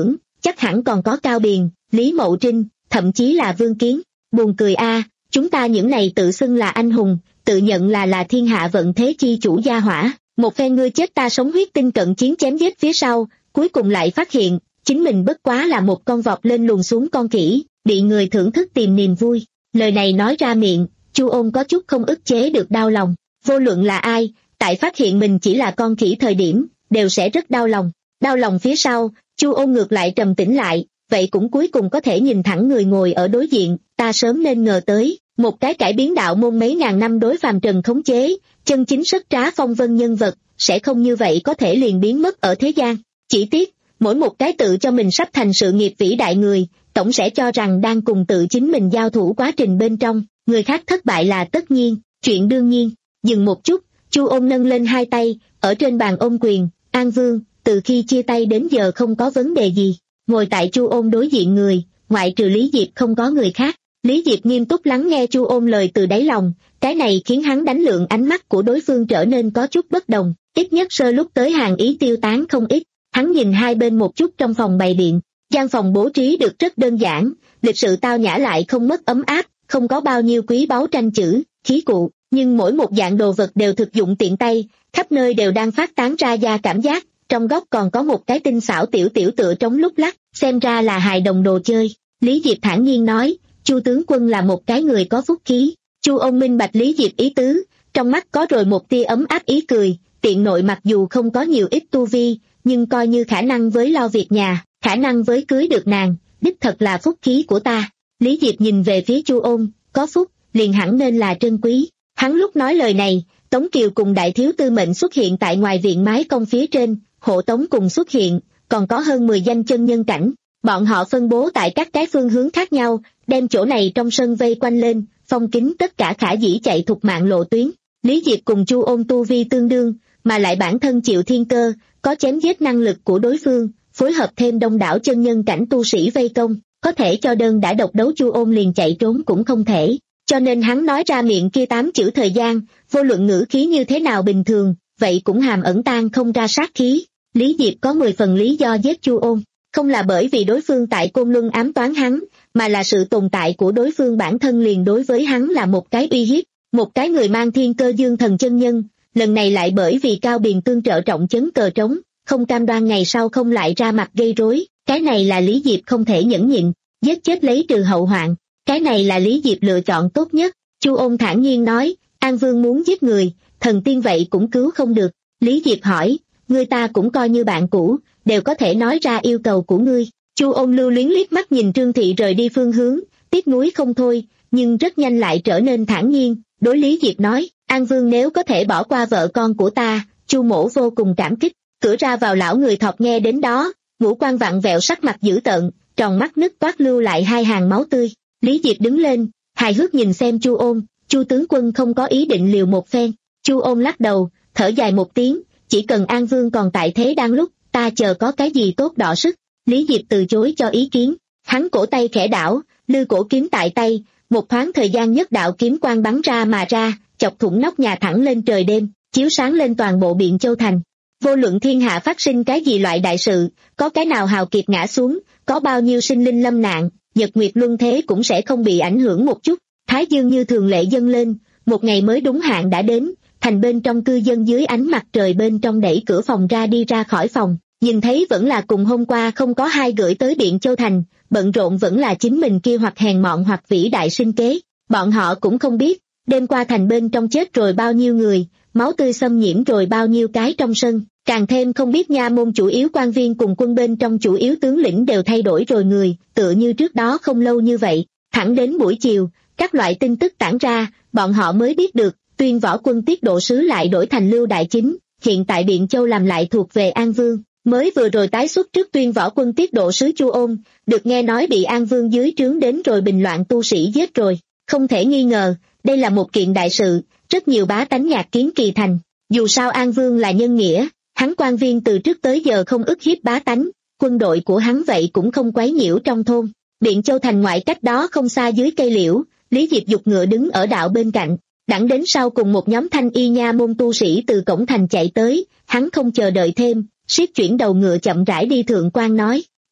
chắc hẳn còn có Cao Biền, Lý Mậu Trinh, thậm chí là Vương Kiến. Buồn cười a, chúng ta những này tự xưng là anh hùng, tự nhận là là thiên hạ vận thế chi chủ gia hỏa, một phen ngươi chết ta sống huyết tinh cận chiến chém giết phía sau, cuối cùng lại phát hiện, chính mình bất quá là một con vọt lên luồn xuống con khỉ, bị người thưởng thức tìm niềm vui. Lời này nói ra miệng, Chu Ôn có chút không ức chế được đau lòng, vô luận là ai, tại phát hiện mình chỉ là con khỉ thời điểm, đều sẽ rất đau lòng. Đau lòng phía sau, Chu Ôn ngược lại trầm tĩnh lại, vậy cũng cuối cùng có thể nhìn thẳng người ngồi ở đối diện, ta sớm nên ngờ tới, một cái cải biến đạo môn mấy ngàn năm đối phàm trần khống chế, chân chính rất trá phong vân nhân vật, sẽ không như vậy có thể liền biến mất ở thế gian. Chỉ tiếc, mỗi một cái tự cho mình sắp thành sự nghiệp vĩ đại người, tổng sẽ cho rằng đang cùng tự chính mình giao thủ quá trình bên trong, người khác thất bại là tất nhiên, chuyện đương nhiên. Dừng một chút, Chu Ôn nâng lên hai tay, ở trên bàn ôm quyền, An Vương, từ khi chia tay đến giờ không có vấn đề gì. Ngồi tại Chu Ôn đối diện người, ngoại trừ Lý Diệp không có người khác. Lý Diệp nghiêm túc lắng nghe Chu Ôn lời từ đáy lòng, cái này khiến hắn đánh lượng ánh mắt của đối phương trở nên có chút bất đồng, ít nhất sơ lúc tới hàng ý tiêu tán không ít. Hắn nhìn hai bên một chút trong phòng bày biện, gian phòng bố trí được rất đơn giản, lịch sự tao nhã lại không mất ấm áp, không có bao nhiêu quý báu tranh chữ, khí cụ, nhưng mỗi một dạng đồ vật đều thực dụng tiện tay, khắp nơi đều đang phát tán ra da cảm giác, trong góc còn có một cái tinh xảo tiểu tiểu tựa trống lúc lắc, xem ra là hài đồng đồ chơi. Lý Diệp thản nhiên nói, Chu tướng quân là một cái người có phúc khí. Chu Ôn minh bạch Lý Diệp ý tứ, trong mắt có rồi một tia ấm áp ý cười, tiện nội mặc dù không có nhiều ít tu vi, nhưng coi như khả năng với lo việc nhà, khả năng với cưới được nàng, đích thật là phúc khí của ta. Lý Diệp nhìn về phía Chu Ôn, có phúc, liền hẳn nên là trân quý. Hắn lúc nói lời này, Tống Kiều cùng đại thiếu tư mệnh xuất hiện tại ngoài viện mái cong phía trên, hộ tống cùng xuất hiện, còn có hơn mười danh chân nhân cảnh. Bọn họ phân bố tại các cái phương hướng khác nhau, đem chỗ này trong sân vây quanh lên, phong kín tất cả khả dĩ chạy thục mạng lộ tuyến. Lý Diệp cùng Chu Ôn tu vi tương đương, mà lại bản thân chịu thiên cơ, có chém giết năng lực của đối phương, phối hợp thêm đông đảo chân nhân cảnh tu sĩ vây công, có thể cho đơn đã độc đấu Chu Ôn liền chạy trốn cũng không thể. Cho nên hắn nói ra miệng kia tám chữ thời gian, vô luận ngữ khí như thế nào bình thường, vậy cũng hàm ẩn tan không ra sát khí. Lý Diệp có mười phần lý do giết Chu Ôn, không là bởi vì đối phương tại Côn Luân ám toán hắn, mà là sự tồn tại của đối phương bản thân liền đối với hắn là một cái uy hiếp, một cái người mang thiên cơ dương thần chân nhân, lần này lại bởi vì Cao Biền tương trợ trọng chấn cờ trống, không cam đoan ngày sau không lại ra mặt gây rối, cái này là Lý Diệp không thể nhẫn nhịn, giết chết lấy trừ hậu hoạn, cái này là Lý Diệp lựa chọn tốt nhất. Chu Ôn thản nhiên nói, An Vương muốn giết người, thần tiên vậy cũng cứu không được. Lý Diệp hỏi, người ta cũng coi như bạn cũ, đều có thể nói ra yêu cầu của ngươi. Chu Ôn lưu luyến liếc mắt nhìn Trương Thị rời đi phương hướng, tiếc nuối không thôi, nhưng rất nhanh lại trở nên thản nhiên, đối Lý Diệp nói, An Vương nếu có thể bỏ qua vợ con của ta, Chu mỗ vô cùng cảm kích. Cửa ra vào lão người thọt nghe đến đó, ngũ quan vặn vẹo sắc mặt dữ tợn, tròn mắt nứt toát lưu lại hai hàng máu tươi. Lý Diệp đứng lên, hài hước nhìn xem Chu Ôn, Chu tướng quân không có ý định liều một phen. Chu Ôn lắc đầu, thở dài một tiếng, chỉ cần An Vương còn tại thế đang lúc, ta chờ có cái gì tốt đọ sức. Lý Diệp từ chối cho ý kiến, hắn cổ tay khẽ đảo, lư cổ kiếm tại tay, một thoáng thời gian nhất đạo kiếm quang bắn ra mà ra, chọc thủng nóc nhà thẳng lên trời đêm, chiếu sáng lên toàn bộ Biện Châu thành. Vô luận thiên hạ phát sinh cái gì loại đại sự, có cái nào hào kiệt ngã xuống, có bao nhiêu sinh linh lâm nạn, nhật nguyệt luân thế cũng sẽ không bị ảnh hưởng một chút. Thái dương như thường lệ dâng lên, một ngày mới đúng hạn đã đến, thành bên trong cư dân dưới ánh mặt trời bên trong đẩy cửa phòng ra đi ra khỏi phòng, nhìn thấy vẫn là cùng hôm qua không có hai gửi tới Biện Châu thành, bận rộn vẫn là chính mình kia hoặc hèn mọn hoặc vĩ đại sinh kế. Bọn họ cũng không biết, đêm qua thành bên trong chết rồi bao nhiêu người, máu tươi xâm nhiễm rồi bao nhiêu cái trong sân, càng thêm không biết nha môn chủ yếu quan viên cùng quân bên trong chủ yếu tướng lĩnh đều thay đổi rồi người, tựa như trước đó không lâu như vậy. Thẳng đến buổi chiều, các loại tin tức tản ra, bọn họ mới biết được, Tuyên Võ quân tiết độ sứ lại đổi thành Lưu Đại Chính, hiện tại Biện Châu làm lại thuộc về An Vương. Mới vừa rồi tái xuất trước Tuyên Võ quân tiết độ sứ Chu Ôn, được nghe nói bị An Vương dưới trướng đến rồi bình loạn tu sĩ giết rồi. Không thể nghi ngờ, đây là một kiện đại sự, rất nhiều bá tánh nhạc kiến kỳ thành. Dù sao An Vương là nhân nghĩa, hắn quan viên từ trước tới giờ không ức hiếp bá tánh, quân đội của hắn vậy cũng không quấy nhiễu trong thôn. Biện Châu thành ngoại cách đó không xa dưới cây liễu, Lý Diệp giục ngựa đứng ở đạo bên cạnh. Đẳng đến sau cùng một nhóm thanh y nha môn tu sĩ từ cổng thành chạy tới, hắn không chờ đợi thêm, siết chuyển đầu ngựa chậm rãi đi thượng quan nói,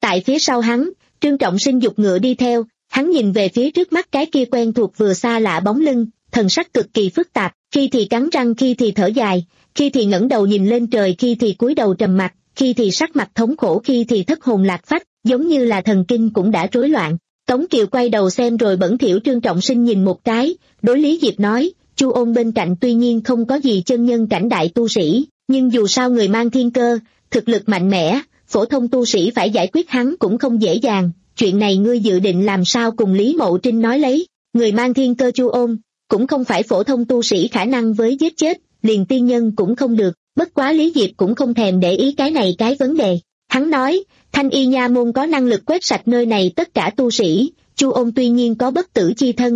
Tại phía sau hắn, Trương Trọng Sinh giục ngựa đi theo, hắn nhìn về phía trước mắt cái kia quen thuộc vừa xa lạ bóng lưng, thần sắc cực kỳ phức tạp, khi thì cắn răng, khi thì thở dài, khi thì ngẩng đầu nhìn lên trời, khi thì cúi đầu trầm mặc, khi thì sắc mặt thống khổ, khi thì thất hồn lạc phách, giống như là thần kinh cũng đã rối loạn. Tống Kiều quay đầu xem rồi bẩn thỉu Trương Trọng Sinh nhìn một cái, đối Lý Diệp nói, Chu Ôn bên cạnh tuy nhiên không có gì chân nhân cảnh đại tu sĩ, nhưng dù sao người mang thiên cơ, thực lực mạnh mẽ, phổ thông tu sĩ phải giải quyết hắn cũng không dễ dàng, chuyện này ngươi dự định làm sao cùng Lý Mậu Trinh nói lấy, người mang thiên cơ Chu Ôn, cũng không phải phổ thông tu sĩ khả năng với giết chết, liền tiên nhân cũng không được, bất quá Lý Diệp cũng không thèm để ý cái này cái vấn đề. Hắn nói, Thanh Y Nha môn có năng lực quét sạch nơi này tất cả tu sĩ, Chu Ôn tuy nhiên có bất tử chi thân.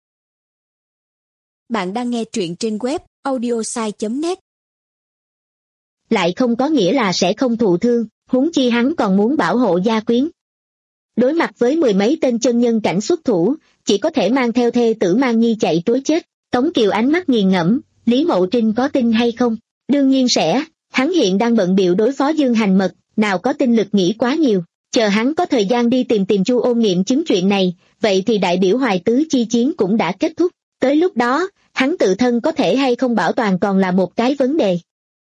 Bạn đang nghe truyện trên web audiosai chấm net. Lại không có nghĩa là sẽ không thụ thương, huống chi hắn còn muốn bảo hộ gia quyến. Đối mặt với mười mấy tên chân nhân cảnh xuất thủ, chỉ có thể mang theo thê tử Mang Nhi chạy trối chết. Tống Kiều ánh mắt nghiền ngẫm, Lý Mậu Trinh có tin hay không? Đương nhiên sẽ, hắn hiện đang bận bịu đối phó Dương Hành Mật, nào có tinh lực nghĩ quá nhiều. Chờ hắn có thời gian đi tìm tìm Chu Ôn nghiệm chứng chuyện này, vậy thì đại biểu Hoài Tứ chi chiến cũng đã kết thúc. Tới lúc đó, hắn tự thân có thể hay không bảo toàn còn là một cái vấn đề.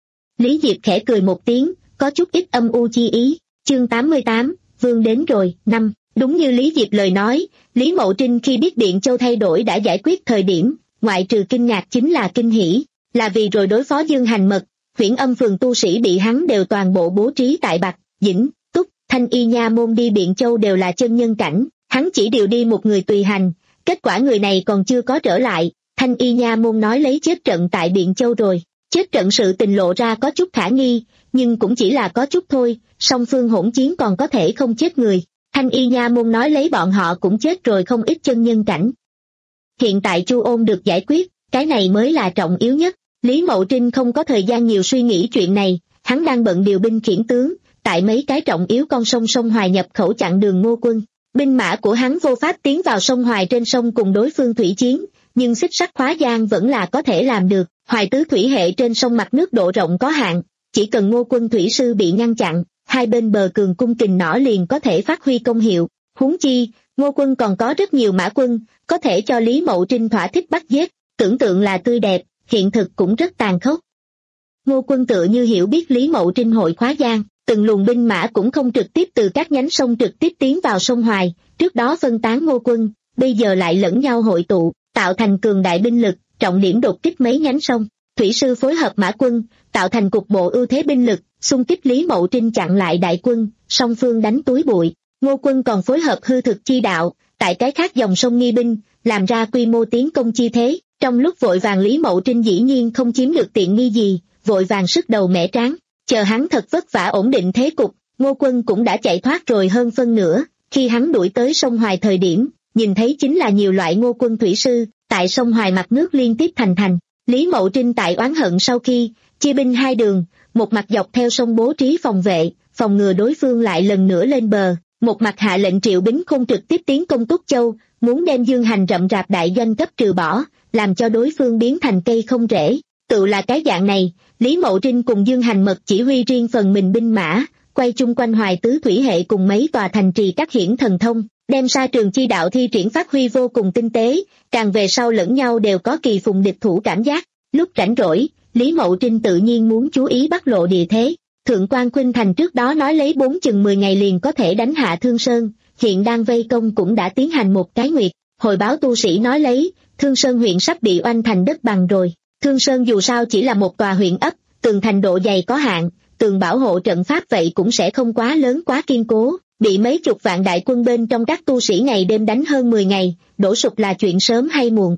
Lý Diệp khẽ cười một tiếng, có chút ít âm u chi ý. Chương tám mươi tám, Vương đến rồi. Năm, đúng như Lý Diệp lời nói, Lý Mậu Trinh khi biết Điện Châu thay đổi đã giải quyết thời điểm, ngoại trừ kinh ngạc chính là kinh hỉ, là vì rồi đối phó Dương Hành Mật, Huyễn Âm phường tu sĩ bị hắn đều toàn bộ bố trí tại Bạch, Dĩnh, Túc, Thanh Y Nha môn đi Điện Châu đều là chân nhân cảnh, hắn chỉ điều đi một người tùy hành, kết quả người này còn chưa có trở lại, Thanh Y Nha môn nói lấy chết trận tại Điện Châu rồi. Chết trận sự tình lộ ra có chút khả nghi, nhưng cũng chỉ là có chút thôi, song phương hỗn chiến còn có thể không chết người. Thanh Y Nha môn nói lấy bọn họ cũng chết rồi không ít chân nhân cảnh. Hiện tại Chu Ôn được giải quyết, cái này mới là trọng yếu nhất. Lý Mậu Trinh không có thời gian nhiều suy nghĩ chuyện này, hắn đang bận điều binh khiển tướng, tại mấy cái trọng yếu con sông sông Hoài nhập khẩu chặn đường Ngô quân. Binh mã của hắn vô pháp tiến vào sông Hoài trên sông cùng đối phương thủy chiến, nhưng xích sắt khóa giang vẫn là có thể làm được. Hoài Tứ thủy hệ trên sông mặt nước độ rộng có hạn, chỉ cần Ngô quân thủy sư bị ngăn chặn, hai bên bờ cường cung kình nỏ liền có thể phát huy công hiệu. Huống chi, Ngô quân còn có rất nhiều mã quân, có thể cho Lý Mậu Trinh thỏa thích bắt giết, tưởng tượng là tươi đẹp, hiện thực cũng rất tàn khốc. Ngô quân tựa như hiểu biết Lý Mậu Trinh hội khóa giang, từng luồng binh mã cũng không trực tiếp từ các nhánh sông trực tiếp tiến vào sông Hoài, trước đó phân tán Ngô quân, bây giờ lại lẫn nhau hội tụ, tạo thành cường đại binh lực, trọng điểm đột kích mấy nhánh sông, thủy sư phối hợp mã quân, tạo thành cục bộ ưu thế binh lực, xung kích Lý Mậu Trinh chặn lại đại quân, song phương đánh túi bụi. Ngô quân còn phối hợp hư thực chi đạo, tại cái khác dòng sông nghi binh, làm ra quy mô tiến công chi thế. Trong lúc vội vàng Lý Mậu Trinh dĩ nhiên không chiếm được tiện nghi gì, vội vàng sức đầu mẻ tráng, chờ hắn thật vất vả ổn định thế cục, Ngô quân cũng đã chạy thoát rồi hơn phân nửa. Khi hắn đuổi tới sông Hoài thời điểm, nhìn thấy chính là nhiều loại Ngô quân thủy sư, tại sông Hoài mặt nước liên tiếp thành thành. Lý Mậu Trinh tại oán hận sau khi chia binh hai đường, một mặt dọc theo sông bố trí phòng vệ, phòng ngừa đối phương lại lần nữa lên bờ, một mặt hạ lệnh triệu bính không trực tiếp tiến công Túc Châu, muốn đem Dương Hành rậm rạp đại doanh cấp trừ bỏ, làm cho đối phương biến thành cây không rễ. Tự là cái dạng này, Lý Mậu Trinh cùng Dương Hành Mật chỉ huy riêng phần mình binh mã, quay chung quanh Hoài Tứ thủy hệ cùng mấy tòa thành trì các hiển thần thông, đem sa trường chi đạo thi triển phát huy vô cùng tinh tế, càng về sau lẫn nhau đều có kỳ phùng địch thủ cảm giác. Lúc rảnh rỗi, Lý Mậu Trinh tự nhiên muốn chú ý bắc lộ địa thế. Thượng quan Khuynh Thành trước đó nói lấy bốn chừng mười ngày liền có thể đánh hạ Thương Sơn, hiện đang vây công cũng đã tiến hành một cái nguyệt. Hồi báo tu sĩ nói lấy, Thương Sơn huyện sắp bị oanh thành đất bằng rồi. Thương Sơn dù sao chỉ là một tòa huyện ấp, tường thành độ dày có hạn, tường bảo hộ trận pháp vậy cũng sẽ không quá lớn quá kiên cố, bị mấy chục vạn đại quân bên trong các tu sĩ ngày đêm đánh hơn mười ngày, đổ sụp là chuyện sớm hay muộn.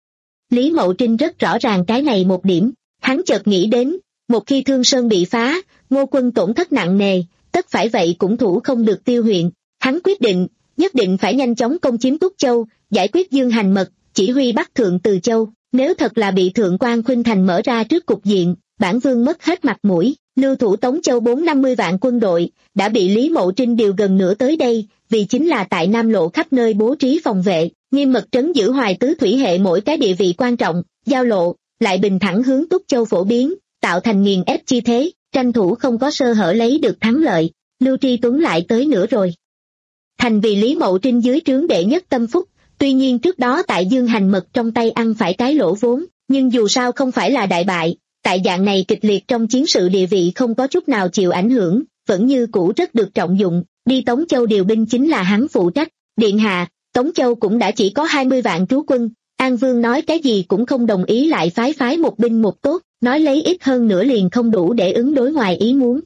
Lý Mậu Trinh rất rõ ràng cái này một điểm, hắn chợt nghĩ đến, một khi Thương Sơn bị phá, Ngô quân tổn thất nặng nề, tất phải vậy cũng thủ không được Tiêu huyện. Hắn quyết định, nhất định phải nhanh chóng công chiếm Túc Châu, giải quyết Dương Hành Mật, chỉ huy Bắc Thượng Từ Châu. Nếu thật là bị Thượng quan Khuynh Thành mở ra trước cục diện, bản vương mất hết mặt mũi. Lưu thủ Tống Châu bốn năm mươi vạn quân đội, đã bị Lý Mậu Trinh điều gần nửa tới đây, vì chính là tại Nam Lộ khắp nơi bố trí phòng vệ, nghiêm mật trấn giữ Hoài Tứ thủy hệ mỗi cái địa vị quan trọng, giao lộ, lại bình thẳng hướng Túc Châu phổ biến, tạo thành nghiền ép chi thế, tranh thủ không có sơ hở lấy được thắng lợi. Lưu Tri Tuấn lại tới nữa rồi. Thành vì Lý Mậu Trinh dưới trướng đệ nhất tâm phúc, tuy nhiên trước đó tại Dương Hành Mật trong tay ăn phải cái lỗ vốn, nhưng dù sao không phải là đại bại, tại dạng này kịch liệt trong chiến sự địa vị không có chút nào chịu ảnh hưởng, vẫn như cũ rất được trọng dụng, đi Tống Châu điều binh chính là hắn phụ trách. Điện hạ, Tống Châu cũng đã chỉ có hai mươi vạn trú quân, An Vương nói cái gì cũng không đồng ý lại phái phái một binh một tốt, nói lấy ít hơn nữa liền không đủ để ứng đối ngoài ý muốn.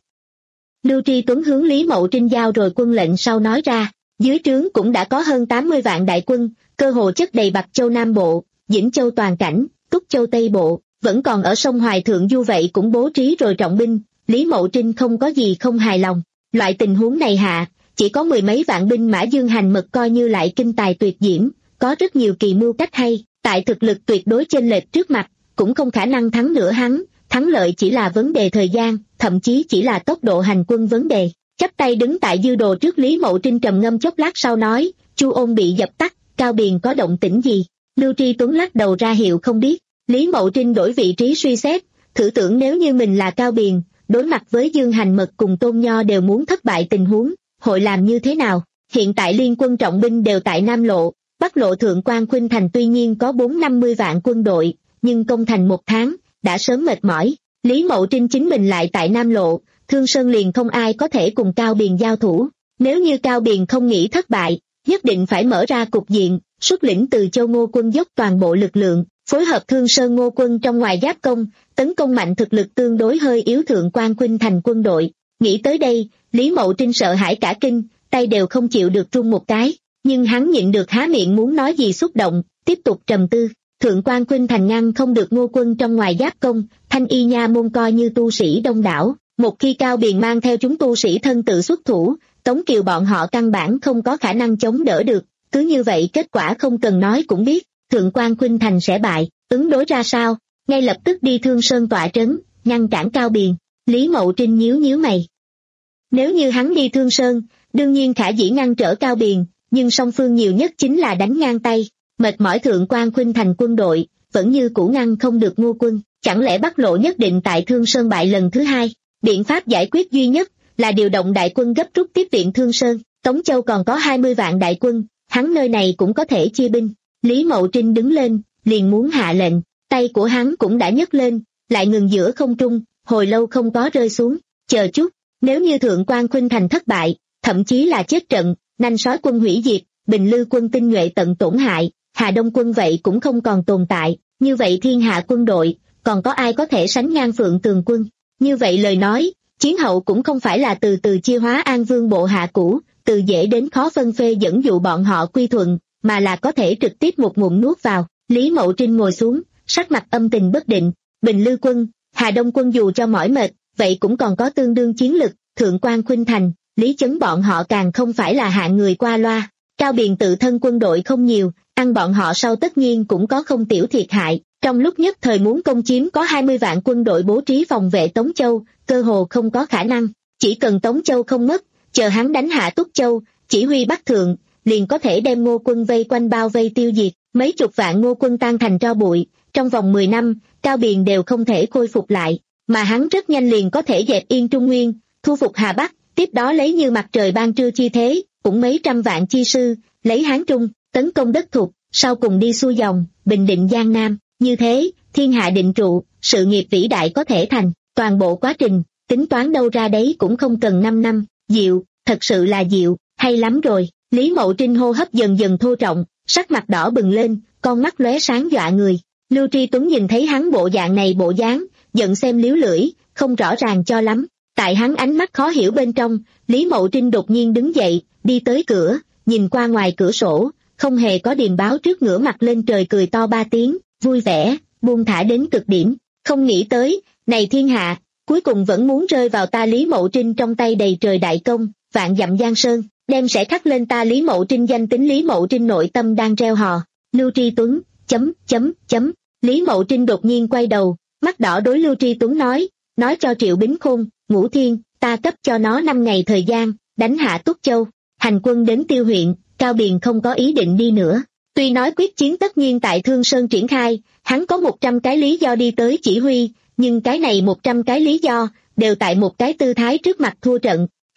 Lưu Tri Tuấn hướng Lý Mậu Trinh giao rồi quân lệnh sau nói ra, dưới trướng cũng đã có hơn tám mươi vạn đại quân, cơ hồ chất đầy Bạc Châu Nam Bộ, Dĩnh Châu toàn cảnh, Túc Châu Tây Bộ, vẫn còn ở sông Hoài Thượng Du vậy cũng bố trí rồi trọng binh. Lý Mậu Trinh không có gì không hài lòng, loại tình huống này hạ, chỉ có mười mấy vạn binh mã Dương Hành Mật coi như lại kinh tài tuyệt diễm, có rất nhiều kỳ mưu cách hay, tại thực lực tuyệt đối chênh lệch trước mặt, cũng không khả năng thắng nửa hắn, thắng lợi chỉ là vấn đề thời gian, thậm chí chỉ là tốc độ hành quân vấn đề. Chắp tay đứng tại dư đồ trước Lý Mậu Trinh trầm ngâm chốc lát sau nói, Chu Ôn bị dập tắt, Cao Biền có động tĩnh gì? Lưu Tri Tuấn lắc đầu ra hiệu không biết. Lý Mậu Trinh đổi vị trí suy xét, thử tưởng nếu như mình là Cao Biền, đối mặt với Dương Hành Mật cùng Tôn Nho đều muốn thất bại tình huống, hội làm như thế nào? Hiện tại liên quân trọng binh đều tại Nam Lộ, Bắc Lộ Thượng Quan Khuynh Thành tuy nhiên có bốn năm mươi vạn quân đội, nhưng công thành một tháng, đã sớm mệt mỏi. Lý Mậu Trinh chính mình lại tại Nam Lộ, Thương Sơn liền không ai có thể cùng Cao Biền giao thủ. Nếu như Cao Biền không nghĩ thất bại, nhất định phải mở ra cục diện, xuất lĩnh Từ Châu Ngô quân dốc toàn bộ lực lượng, phối hợp Thương Sơn Ngô quân trong ngoài giáp công, tấn công mạnh thực lực tương đối hơi yếu Thượng Quan Khuynh Thành quân đội. Nghĩ tới đây, Lý Mậu Trinh sợ hãi cả kinh, tay đều không chịu được run một cái, nhưng hắn nhịn được há miệng muốn nói gì xúc động, tiếp tục trầm tư. Thượng Quan Khuynh Thành ngăn không được Ngô quân trong ngoài giáp công, Thanh Y Nha môn coi như tu sĩ đông đảo, một khi Cao Biền mang theo chúng tu sĩ thân tự xuất thủ, Tống Kiều bọn họ căn bản không có khả năng chống đỡ được, cứ như vậy kết quả không cần nói cũng biết, Thượng Quan Khuynh Thành sẽ bại, ứng đối ra sao? Ngay lập tức đi Thương Sơn tọa trấn, ngăn cản Cao Biền. Lý Mậu Trinh nhíu nhíu mày. Nếu như hắn đi Thương Sơn, đương nhiên khả dĩ ngăn trở Cao Biền, nhưng song phương nhiều nhất chính là đánh ngang tay. Mệt mỏi Thượng Quan Khuynh Thành quân đội, vẫn như cũ ngăn không được Ngô quân, chẳng lẽ Bắc Lộ nhất định tại Thương Sơn bại lần thứ hai? Biện pháp giải quyết duy nhất là điều động đại quân gấp rút tiếp viện Thương Sơn. Tống Châu còn có hai mươi vạn đại quân, hắn nơi này cũng có thể chia binh. Lý Mậu Trinh đứng lên, liền muốn hạ lệnh, tay của hắn cũng đã nhấc lên, lại ngừng giữa không trung, hồi lâu không có rơi xuống. Chờ chút, nếu như Thượng Quan Khuynh Thành thất bại, thậm chí là chết trận, Nanh Sói quân hủy diệt, Bình Lư quân tinh nhuệ tận tổn hại, Hà Đông quân vậy cũng không còn tồn tại, như vậy thiên hạ quân đội, còn có ai có thể sánh ngang Phượng Tường quân? Như vậy lời nói, chiến hậu cũng không phải là từ từ chia hóa An Vương bộ hạ cũ, từ dễ đến khó phân phê dẫn dụ bọn họ quy thuận, mà là có thể trực tiếp một ngụm nuốt vào. Lý Mậu Trinh ngồi xuống, sắc mặt âm tình bất định. Bình Lư quân, Hà Đông quân dù cho mỏi mệt, vậy cũng còn có tương đương chiến lực. Thượng Quan Khuynh Thành, Lý Chấn bọn họ càng không phải là hạng người qua loa. Cao Biền tự thân quân đội không nhiều, ăn bọn họ sau tất nhiên cũng có không tiểu thiệt hại. Trong lúc nhất thời muốn công chiếm có hai mươi vạn quân đội bố trí phòng vệ Tống Châu, cơ hồ không có khả năng. Chỉ cần Tống Châu không mất, chờ hắn đánh hạ Túc Châu, chỉ huy Bắc Thượng, liền có thể đem Ngô quân vây quanh bao vây tiêu diệt. Mấy chục vạn Ngô quân tan thành tro bụi, trong vòng mười năm, Cao Biền đều không thể khôi phục lại, mà hắn rất nhanh liền có thể dẹp yên Trung Nguyên, thu phục Hà Bắc, tiếp đó lấy như mặt trời ban trưa chi thế, cũng mấy trăm vạn chi sư, lấy Hán Trung, tấn công đất Thục, sau cùng đi xuôi dòng, bình định Giang Nam, như thế, thiên hạ định trụ, sự nghiệp vĩ đại có thể thành, toàn bộ quá trình, tính toán đâu ra đấy cũng không cần năm năm, diệu, thật sự là diệu, hay lắm rồi. Lý Mậu Trinh hô hấp dần dần thô trọng, sắc mặt đỏ bừng lên, con mắt lóe sáng dọa người. Lưu Tri Tuấn nhìn thấy hắn bộ dạng này bộ dáng, giận xem liếu lưỡi, không rõ ràng cho lắm. Tại hắn ánh mắt khó hiểu bên trong, Lý Mậu Trinh đột nhiên đứng dậy, đi tới cửa, nhìn qua ngoài cửa sổ, không hề có điềm báo trước ngửa mặt lên trời cười to ba tiếng, vui vẻ, buông thả đến cực điểm. Không nghĩ tới, này thiên hạ, cuối cùng vẫn muốn rơi vào ta Lý Mậu Trinh trong tay đầy trời đại công, vạn dặm giang sơn, đem sẽ khắc lên ta Lý Mậu Trinh danh tính. Lý Mậu Trinh nội tâm đang reo hò. Lưu Tri Tuấn, chấm, chấm, chấm. Lý Mậu Trinh đột nhiên quay đầu, mắt đỏ đối Lưu Tri Tuấn nói, nói cho Triệu Bính Khôn, Ngũ Thiên, ta cấp cho nó năm ngày thời gian, đánh hạ Túc Châu, hành quân đến Tiêu huyện. Cao Biền không có ý định đi nữa. Tuy nói quyết chiến tất nhiên tại Thương Sơn triển khai, hắn có một trăm cái lý do đi tới chỉ huy, nhưng cái này một trăm cái lý do, đều tại một cái tư thái trước mặt thua trận.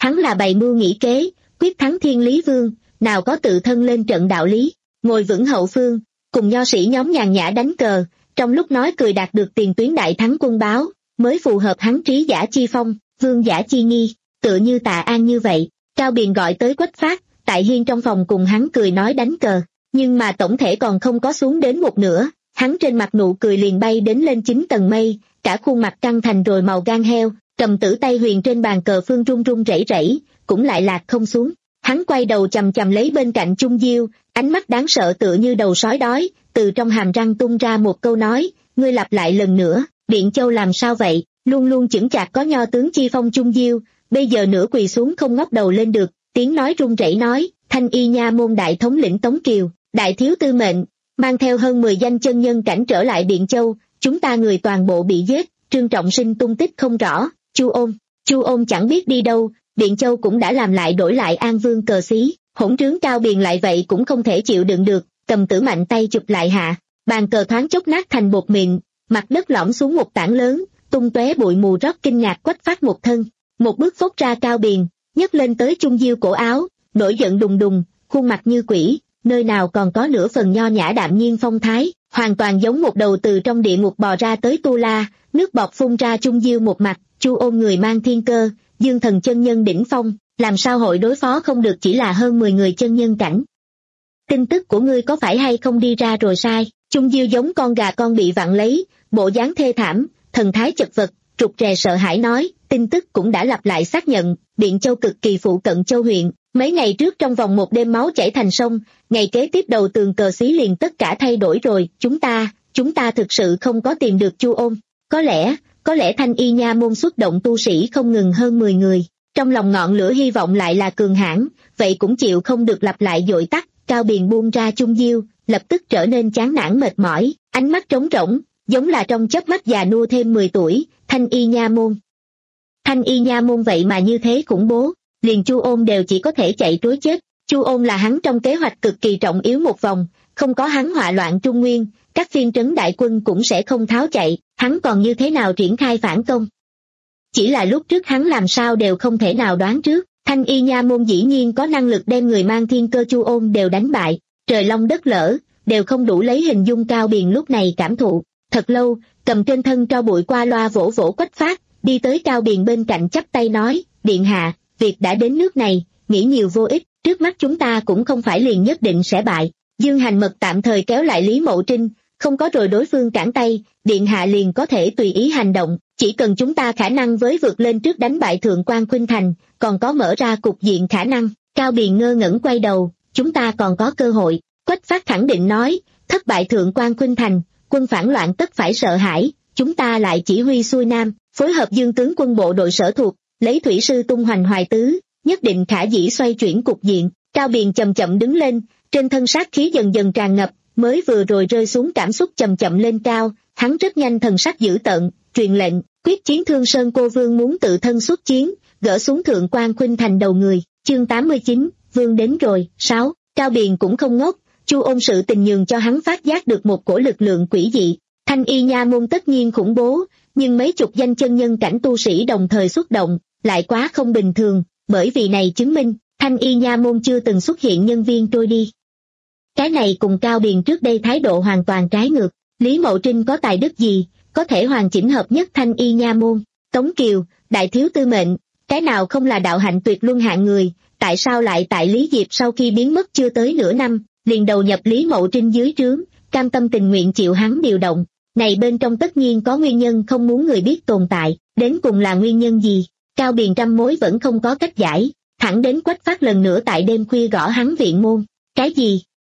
hắn là bày mưu nghĩ kế, quyết thắng Thiên Lý Vương, nào có tự thân lên trận đạo lý, ngồi vững hậu phương, cùng nho sĩ nhóm nhàn nhã đánh cờ, trong lúc nói cười đạt được tiền tuyến đại thắng quân báo, mới phù hợp hắn trí giả chi phong, vương giả chi nghi, tựa như Tạ An như vậy. Cao Biền gọi tới Quách Phát, tại hiên trong phòng cùng hắn cười nói đánh cờ, nhưng mà tổng thể còn không có xuống đến một nửa, hắn trên mặt nụ cười liền bay đến lên chín tầng mây, cả khuôn mặt căng thành rồi màu gan heo, cầm tử tay huyền trên bàn cờ phương run run rẩy rẩy, cũng lại lạc không xuống. Hắn quay đầu chầm chầm lấy bên cạnh Trung Diêu, ánh mắt đáng sợ tựa như đầu sói đói, từ trong hàm răng tung ra một câu nói, ngươi lặp lại lần nữa, Điện Châu làm sao vậy, luôn luôn chững chạc có nho tướng chi phong Trung Diêu, bây giờ nửa quỳ xuống không ngóc đầu lên được, tiếng nói run rẩy nói, Thanh Y Nha môn đại thống lĩnh Tống Kiều, đại thiếu tư mệnh, mang theo hơn mười danh chân nhân cảnh trở lại Điện Châu, chúng ta người toàn bộ bị giết, Trương Trọng Sinh tung tích không rõ, Chu Ôn, Chu Ôn chẳng biết đi đâu, Điện Châu cũng đã làm lại đổi lại An Vương cờ xí, hỗn trướng Cao Biền lại vậy cũng không thể chịu đựng được, cầm tử mạnh tay chụp lại hạ, bàn cờ thoáng chốc nát thành bột mịn, mặt đất lõm xuống một tảng lớn, tung tóe bụi mù rót kinh ngạc Quách Phát một thân, một bước phốc ra Cao Biền, nhấc lên tới Trung Diêu cổ áo, nổi giận đùng đùng, khuôn mặt như quỷ, nơi nào còn có nửa phần nho nhã đạm nhiên phong thái, hoàn toàn giống một đầu từ trong địa ngục bò ra tới tu la, nước bọt phun ra Trung Diêu một mặt, Chu Ôn người mang thiên cơ, dương thần chân nhân đỉnh phong, làm sao hội đối phó không được chỉ là hơn mười người chân nhân cảnh. Tin tức của ngươi có phải hay không đi ra rồi sai, Trung Diêu giống con gà con bị vặn lấy, bộ dáng thê thảm, thần thái chật vật, trục trè sợ hãi nói, tin tức cũng đã lặp lại xác nhận, Điện Châu cực kỳ phụ cận Châu huyện, mấy ngày trước trong vòng một đêm máu chảy thành sông, ngày kế tiếp đầu tường cờ xí liền tất cả thay đổi rồi, chúng ta, chúng ta thực sự không có tìm được Chu Ôn, có lẽ, có lẽ Thanh Y Nha môn xuất động tu sĩ không ngừng hơn mười người, trong lòng ngọn lửa hy vọng lại là cường hãn, vậy cũng chịu không được lặp lại dội tắt, Cao Biền buông ra Trung Diêu, lập tức trở nên chán nản mệt mỏi, ánh mắt trống rỗng, giống là trong chớp mắt già nua thêm mười tuổi, Thanh Y Nha môn. Thanh Y Nha môn vậy mà như thế khủng bố, liền Chu Ôn đều chỉ có thể chạy trối chết, Chu Ôn là hắn trong kế hoạch cực kỳ trọng yếu một vòng, không có hắn họa loạn Trung Nguyên, các phiên trấn đại quân cũng sẽ không tháo chạy, hắn còn như thế nào triển khai phản công. Chỉ là lúc trước hắn làm sao đều không thể nào đoán trước, Thanh Y Nha môn dĩ nhiên có năng lực đem người mang thiên cơ Chu Ôn đều đánh bại, trời long đất lở, đều không đủ lấy hình dung Cao Biền lúc này cảm thụ. Thật lâu, cầm trên thân tro bụi qua loa vỗ vỗ Quách Phát, đi tới Cao Biền bên cạnh chắp tay nói, điện hạ, việc đã đến nước này, nghĩ nhiều vô ích, trước mắt chúng ta cũng không phải liền nhất định sẽ bại. Dương Hành Mật tạm thời kéo lại Lý Mậu Trinh, không có rồi đối phương cản tay, điện hạ liền có thể tùy ý hành động, chỉ cần chúng ta khả năng với vượt lên trước đánh bại Thượng Quan Khuynh Thành, còn có mở ra cục diện khả năng. Cao Biền ngơ ngẩn quay đầu, chúng ta còn có cơ hội. Quách Phát khẳng định nói, thất bại Thượng Quan Khuynh Thành, quân phản loạn tất phải sợ hãi, chúng ta lại chỉ huy xuôi nam, phối hợp Dương tướng quân bộ đội sở thuộc, lấy thủy sư tung hoành hoài tứ, nhất định khả dĩ xoay chuyển cục diện. Cao Biền chậm chậm đứng lên, trên thân sát khí dần dần tràn ngập, mới vừa rồi rơi xuống cảm xúc chậm chậm lên cao, hắn rất nhanh thần sắc dữ tợn, truyền lệnh, quyết chiến Thương Sơn cô vương muốn tự thân xuất chiến, gỡ xuống Thượng Quan Khuynh Thành đầu người. Chương tám mươi chín, vương đến rồi. Sáu, Cao Biền cũng không ngốc, Chu Ôn sự tình nhường cho hắn phát giác được một cổ lực lượng quỷ dị. Thanh Y Nha môn tất nhiên khủng bố, nhưng mấy chục danh chân nhân cảnh tu sĩ đồng thời xuất động, lại quá không bình thường, bởi vì này chứng minh, Thanh Y Nha môn chưa từng xuất hiện nhân viên trôi đi. Cái này cùng Cao Biền trước đây thái độ hoàn toàn trái ngược, Lý Mậu Trinh có tài đức gì, có thể hoàn chỉnh hợp nhất Thanh Y Nha môn, Tống Kiều, đại thiếu tư mệnh, cái nào không là đạo hạnh tuyệt luân hạng người, tại sao lại tại Lý Diệp sau khi biến mất chưa tới nửa năm, liền đầu nhập Lý Mậu Trinh dưới trướng, cam tâm tình nguyện chịu hắn điều động, này bên trong tất nhiên có nguyên nhân không muốn người biết tồn tại, đến cùng là nguyên nhân gì, Cao Biền trăm mối vẫn không có cách giải, thẳng đến Quách Phát lần nữa tại đêm khuya gõ hắn viện môn, cái gì?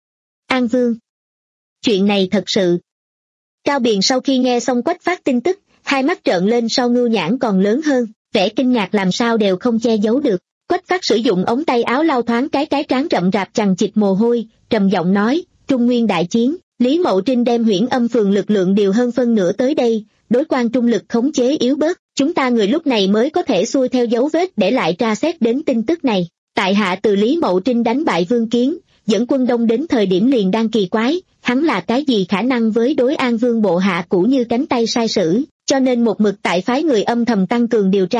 An Vương. Chuyện này thật sự. Cao Biền sau khi nghe xong Quách Phát tin tức, hai mắt trợn lên sau ngưu nhãn còn lớn hơn, vẻ kinh ngạc làm sao đều không che giấu được. Quách Phát sử dụng ống tay áo lau thoáng cái cái trán rậm rạp chằng chịt mồ hôi, trầm giọng nói, Trung Nguyên đại chiến, Lý Mậu Trinh đem Huyễn Âm phường lực lượng điều hơn phân nửa tới đây, đối quan trung lực khống chế yếu bớt, chúng ta người lúc này mới có thể xuôi theo dấu vết để lại tra xét đến tin tức này. Tại hạ từ Lý Mậu Trinh đánh bại Vương Kiến, dẫn quân đông đến thời điểm liền đang kỳ quái, hắn là cái gì khả năng với đối An Vương bộ hạ cũ như cánh tay sai sử, cho nên một mực tại phái người âm thầm tăng cường điều tra,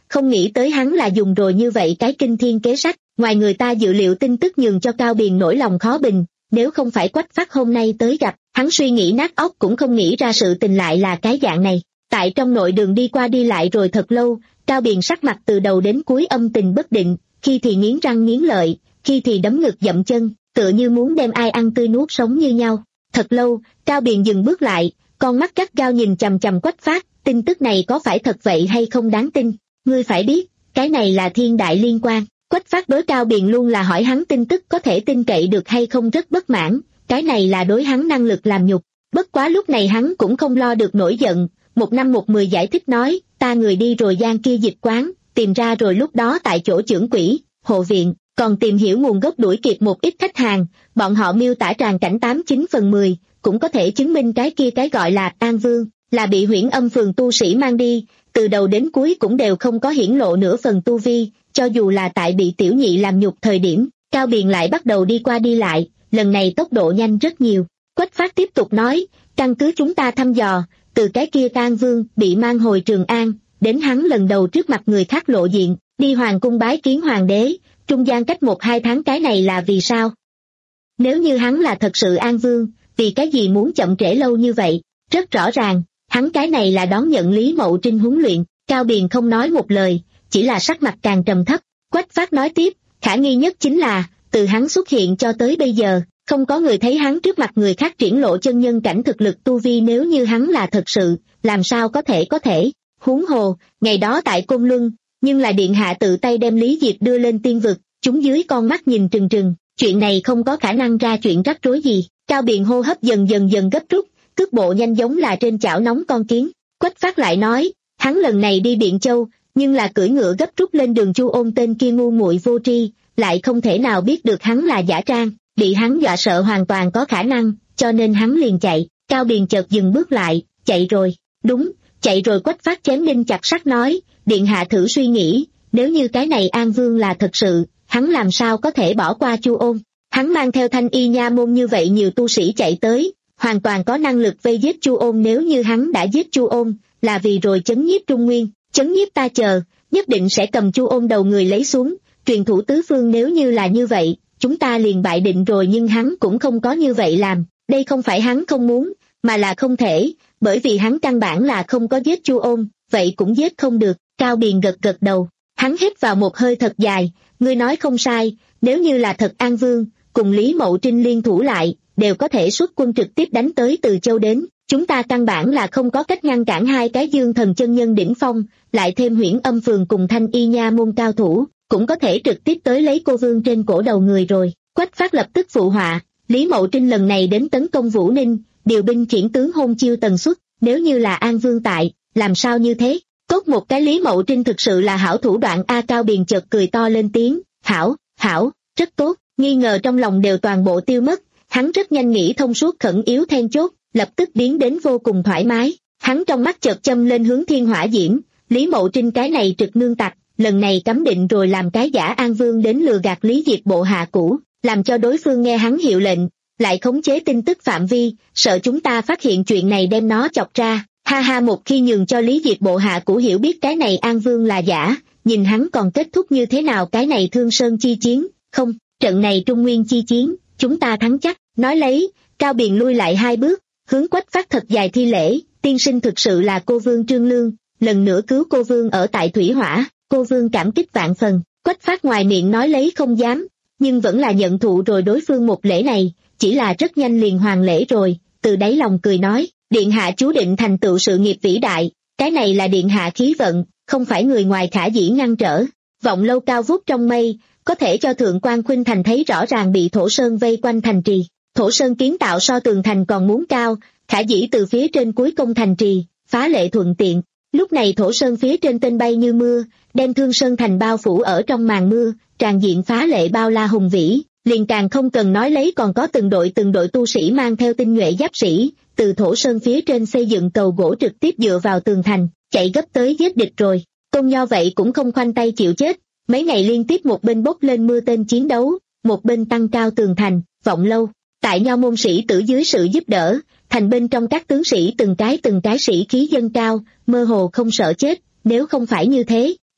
không nghĩ tới hắn là dùng rồi như vậy cái kinh thiên kế sách, ngoài người ta dự liệu tin tức nhường cho Cao Biền nỗi lòng khó bình, nếu không phải Quách Phát hôm nay tới gặp, hắn suy nghĩ nát óc cũng không nghĩ ra sự tình lại là cái dạng này. Tại trong nội đường đi qua đi lại rồi thật lâu, Cao Biền sắc mặt từ đầu đến cuối âm tình bất định, khi thì nghiến răng nghiến lợi, khi thì đấm ngực dậm chân, tựa như muốn đem ai ăn tươi nuốt sống như nhau. Thật lâu, Cao Biền dừng bước lại, con mắt gắt gao nhìn chằm chằm Quách Phát, tin tức này có phải thật vậy hay không đáng tin? Ngươi phải biết, cái này là thiên đại liên quan. Quách Phát đối Cao Biền luôn là hỏi hắn tin tức có thể tin cậy được hay không rất bất mãn, cái này là đối hắn năng lực làm nhục. Bất quá lúc này hắn cũng không lo được nổi giận, một năm một mười giải thích nói, ta người đi rồi gian kia dịch quán, tìm ra rồi lúc đó tại chỗ trưởng quỹ, hộ viện, còn tìm hiểu nguồn gốc đuổi kịp một ít khách hàng, bọn họ miêu tả tràn cảnh tám chín phần mười, cũng có thể chứng minh cái kia cái gọi là An Vương, là bị Huyễn Âm phường tu sĩ mang đi, từ đầu đến cuối cũng đều không có hiển lộ nửa phần tu vi, cho dù là tại bị tiểu nhị làm nhục thời điểm, Cao Biền lại bắt đầu đi qua đi lại, lần này tốc độ nhanh rất nhiều. Quách Phát tiếp tục nói, căn cứ chúng ta thăm dò, từ cái kia An Vương bị mang hồi Trường An, đến hắn lần đầu trước mặt người khác lộ diện, đi hoàng cung bái kiến hoàng đế, trung gian cách một hai tháng, cái này là vì sao? Nếu như hắn là thật sự An Vương, vì cái gì muốn chậm trễ lâu như vậy? Rất rõ ràng, hắn cái này là đón nhận Lý Mậu Trinh huấn luyện. Cao Biền không nói một lời, chỉ là sắc mặt càng trầm thấp. Quách Phát nói tiếp, khả nghi nhất chính là, từ hắn xuất hiện cho tới bây giờ, không có người thấy hắn trước mặt người khác triển lộ chân nhân cảnh thực lực tu vi. Nếu như hắn là thật sự, làm sao có thể có thể, huống hồ, ngày đó tại Côn Luân, nhưng là điện hạ tự tay đem Lý Diệp đưa lên tiên vực, chúng dưới con mắt nhìn trừng trừng, chuyện này không có khả năng ra chuyện rắc rối gì. Cao Biền hô hấp dần dần dần gấp rút, cước bộ nhanh giống là trên chảo nóng con kiến. Quách Phát lại nói, hắn lần này đi Biện Châu, nhưng là cưỡi ngựa gấp rút lên đường Chu Ôn tên kia ngu muội vô tri, lại không thể nào biết được hắn là giả trang, bị hắn dọa sợ hoàn toàn có khả năng, cho nên hắn liền chạy. Cao Biền chợt dừng bước lại, chạy rồi, đúng, chạy rồi. Quách Phát chém đinh chặt sắt nói, điện hạ thử suy nghĩ, nếu như cái này An Vương là thật sự, hắn làm sao có thể bỏ qua Chu Ôn? Hắn mang theo Thanh Y nha môn như vậy nhiều tu sĩ chạy tới, hoàn toàn có năng lực vây giết Chu Ôn. Nếu như hắn đã giết Chu Ôn, là vì rồi chấn nhiếp Trung Nguyên, chấn nhiếp ta chờ, nhất định sẽ cầm Chu Ôn đầu người lấy xuống, truyền thủ tứ phương. Nếu như là như vậy, chúng ta liền bại định rồi, nhưng hắn cũng không có như vậy làm, đây không phải hắn không muốn, mà là không thể, bởi vì hắn căn bản là không có giết Chu Ôn, vậy cũng giết không được. Cao Biền gật gật đầu, hắn hít vào một hơi thật dài, ngươi nói không sai, nếu như là thật An Vương, cùng Lý Mậu Trinh liên thủ lại, đều có thể xuất quân trực tiếp đánh tới Từ Châu đến, chúng ta căn bản là không có cách ngăn cản hai cái dương thần chân nhân đỉnh phong, lại thêm Huyễn Âm phường cùng Thanh Y nha môn cao thủ, cũng có thể trực tiếp tới lấy cô vương trên cổ đầu người rồi. Quách Phát lập tức phụ họa, Lý Mậu Trinh lần này đến tấn công Vũ Ninh, điều binh khiển tướng hôn chiêu tần suất, nếu như là An Vương tại, làm sao như thế? Tốt một cái Lý Mậu Trinh thực sự là hảo thủ đoạn a. Cao Biền chợt cười to lên tiếng, hảo, hảo, rất tốt, nghi ngờ trong lòng đều toàn bộ tiêu mất, hắn rất nhanh nghĩ thông suốt khẩn yếu then chốt, lập tức biến đến vô cùng thoải mái. Hắn trong mắt chợt châm lên hướng thiên hỏa diễm, Lý Mậu Trinh cái này trực nương tặc, lần này cấm định rồi làm cái giả An Vương đến lừa gạt Lý Diệp bộ hạ cũ, làm cho đối phương nghe hắn hiệu lệnh, lại khống chế tin tức phạm vi, sợ chúng ta phát hiện chuyện này đem nó chọc ra. Ha ha, một khi nhường cho Lý Diệp bộ hạ cũ hiểu biết cái này An Vương là giả, nhìn hắn còn kết thúc như thế nào cái này Thương Sơn chi chiến, không, trận này Trung Nguyên chi chiến, chúng ta thắng chắc. Nói lấy, Cao Biền lui lại hai bước, hướng Quách Phát thật dài thi lễ, tiên sinh thực sự là cô vương Trương Lương, lần nữa cứu cô vương ở tại Thủy Hỏa, cô vương cảm kích vạn phần. Quách Phát ngoài miệng nói lấy không dám, nhưng vẫn là nhận thụ rồi đối phương một lễ này, chỉ là rất nhanh liền hoàn lễ rồi, từ đáy lòng cười nói, điện hạ chú định thành tựu sự nghiệp vĩ đại, cái này là điện hạ khí vận, không phải người ngoài khả dĩ ngăn trở. Vọng lâu cao vút trong mây, có thể cho Thượng Quan Khuynh Thành thấy rõ ràng bị Thổ Sơn vây quanh thành trì. Thổ Sơn kiến tạo so tường thành còn muốn cao, khả dĩ từ phía trên cuối công thành trì, phá lệ thuận tiện. Lúc này Thổ Sơn phía trên tên bay như mưa, đem Thương Sơn thành bao phủ ở trong màn mưa, tràn diện phá lệ bao la hùng vĩ, liền càng không cần nói lấy còn có từng đội từng đội tu sĩ mang theo tinh nhuệ giáp sĩ, từ Thổ Sơn phía trên xây dựng cầu gỗ trực tiếp dựa vào tường thành, chạy gấp tới giết địch rồi. Tôn Nho vậy cũng không khoanh tay chịu chết, mấy ngày liên tiếp một bên bốc lên mưa tên chiến đấu, một bên tăng cao tường thành. Vọng lâu, tại Nho môn sĩ tử dưới sự giúp đỡ, thành bên trong các tướng sĩ từng cái từng cái sĩ khí dâng cao, mơ hồ không sợ chết, nếu không phải như thế,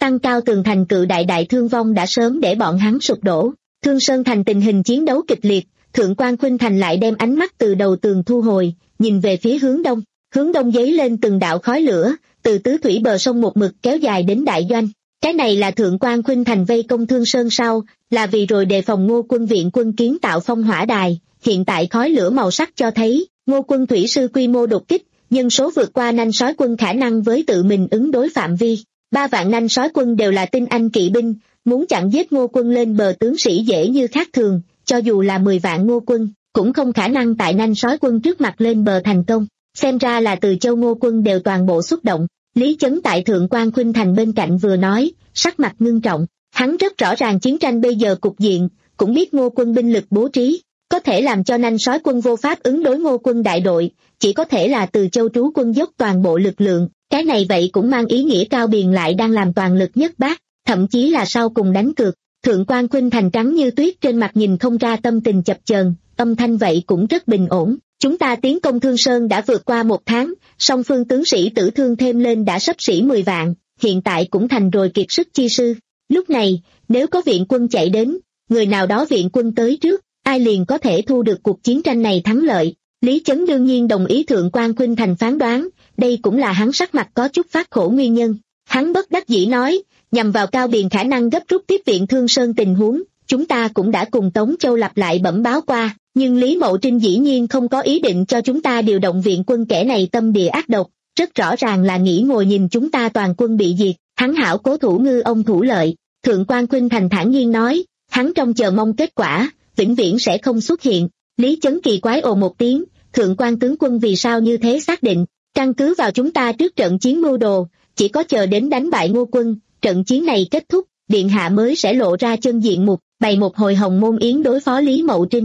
tăng cao tường thành cự đại đại thương vong đã sớm để bọn hắn sụp đổ. Thương Sơn Thành tình hình chiến đấu kịch liệt, Thượng quan Khuynh Thành lại đem ánh mắt từ đầu tường thu hồi, nhìn về phía hướng đông, hướng đông giấy lên từng đạo khói lửa, từ tứ thủy bờ sông một mực kéo dài đến đại doanh. Cái này là Thượng quan Khuynh Thành vây công Thương Sơn sau, là vì rồi đề phòng Ngô quân viện quân kiến tạo phong hỏa đài, hiện tại khói lửa màu sắc cho thấy, Ngô quân thủy sư quy mô đột kích, nhân số vượt qua nanh sói quân khả năng với tự mình ứng đối phạm vi. Ba vạn nanh sói quân đều là tinh anh kỵ binh, muốn chặn giết Ngô quân lên bờ tướng sĩ dễ như khác thường, cho dù là mười vạn Ngô quân, cũng không khả năng tại nanh sói quân trước mặt lên bờ thành công. Xem ra là Từ Châu Ngô quân đều toàn bộ xúc động. Lý Chấn tại Thượng quan Khuynh Thành bên cạnh vừa nói, sắc mặt ngưng trọng, hắn rất rõ ràng chiến tranh bây giờ cục diện, cũng biết Ngô quân binh lực bố trí, có thể làm cho nanh sói quân vô pháp ứng đối Ngô quân đại đội, chỉ có thể là Từ Châu trú quân dốc toàn bộ lực lượng, cái này vậy cũng mang ý nghĩa Cao Biền lại đang làm toàn lực nhất bác, thậm chí là sau cùng đánh cược. Thượng quan Khuynh Thành trắng như tuyết trên mặt nhìn không ra tâm tình chập chờn, âm thanh vậy cũng rất bình ổn. Chúng ta tiến công Thương Sơn đã vượt qua một tháng, song phương tướng sĩ tử thương thêm lên đã xấp xỉ mười vạn, hiện tại cũng thành rồi kiệt sức chi sư. Lúc này, nếu có viện quân chạy đến, người nào đó viện quân tới trước, ai liền có thể thu được cuộc chiến tranh này thắng lợi. Lý Chấn đương nhiên đồng ý Thượng quan Khuynh Thành phán đoán, đây cũng là hắn sắc mặt có chút phát khổ nguyên nhân. Hắn bất đắc dĩ nói, nhằm vào Cao Biền khả năng gấp rút tiếp viện Thương Sơn tình huống, chúng ta cũng đã cùng Tống Châu lặp lại bẩm báo qua, nhưng Lý Mậu Trinh dĩ nhiên không có ý định cho chúng ta điều động viện quân, kẻ này tâm địa ác độc, rất rõ ràng là nghĩ ngồi nhìn chúng ta toàn quân bị diệt, hắn hảo cố thủ ngư ông thủ lợi. Thượng quan Khuynh Thành thản nhiên nói, hắn trong chờ mong kết quả, vĩnh viễn sẽ không xuất hiện. Lý Chấn kỳ quái ồ một tiếng, Thượng quan tướng quân vì sao như thế xác định, căn cứ vào chúng ta trước trận chiến mưu đồ, chỉ có chờ đến đánh bại Ngô quân, trận chiến này kết thúc, điện hạ mới sẽ lộ ra chân diện mục, bày một hồi hồng môn yến đối phó Lý Mậu Trinh.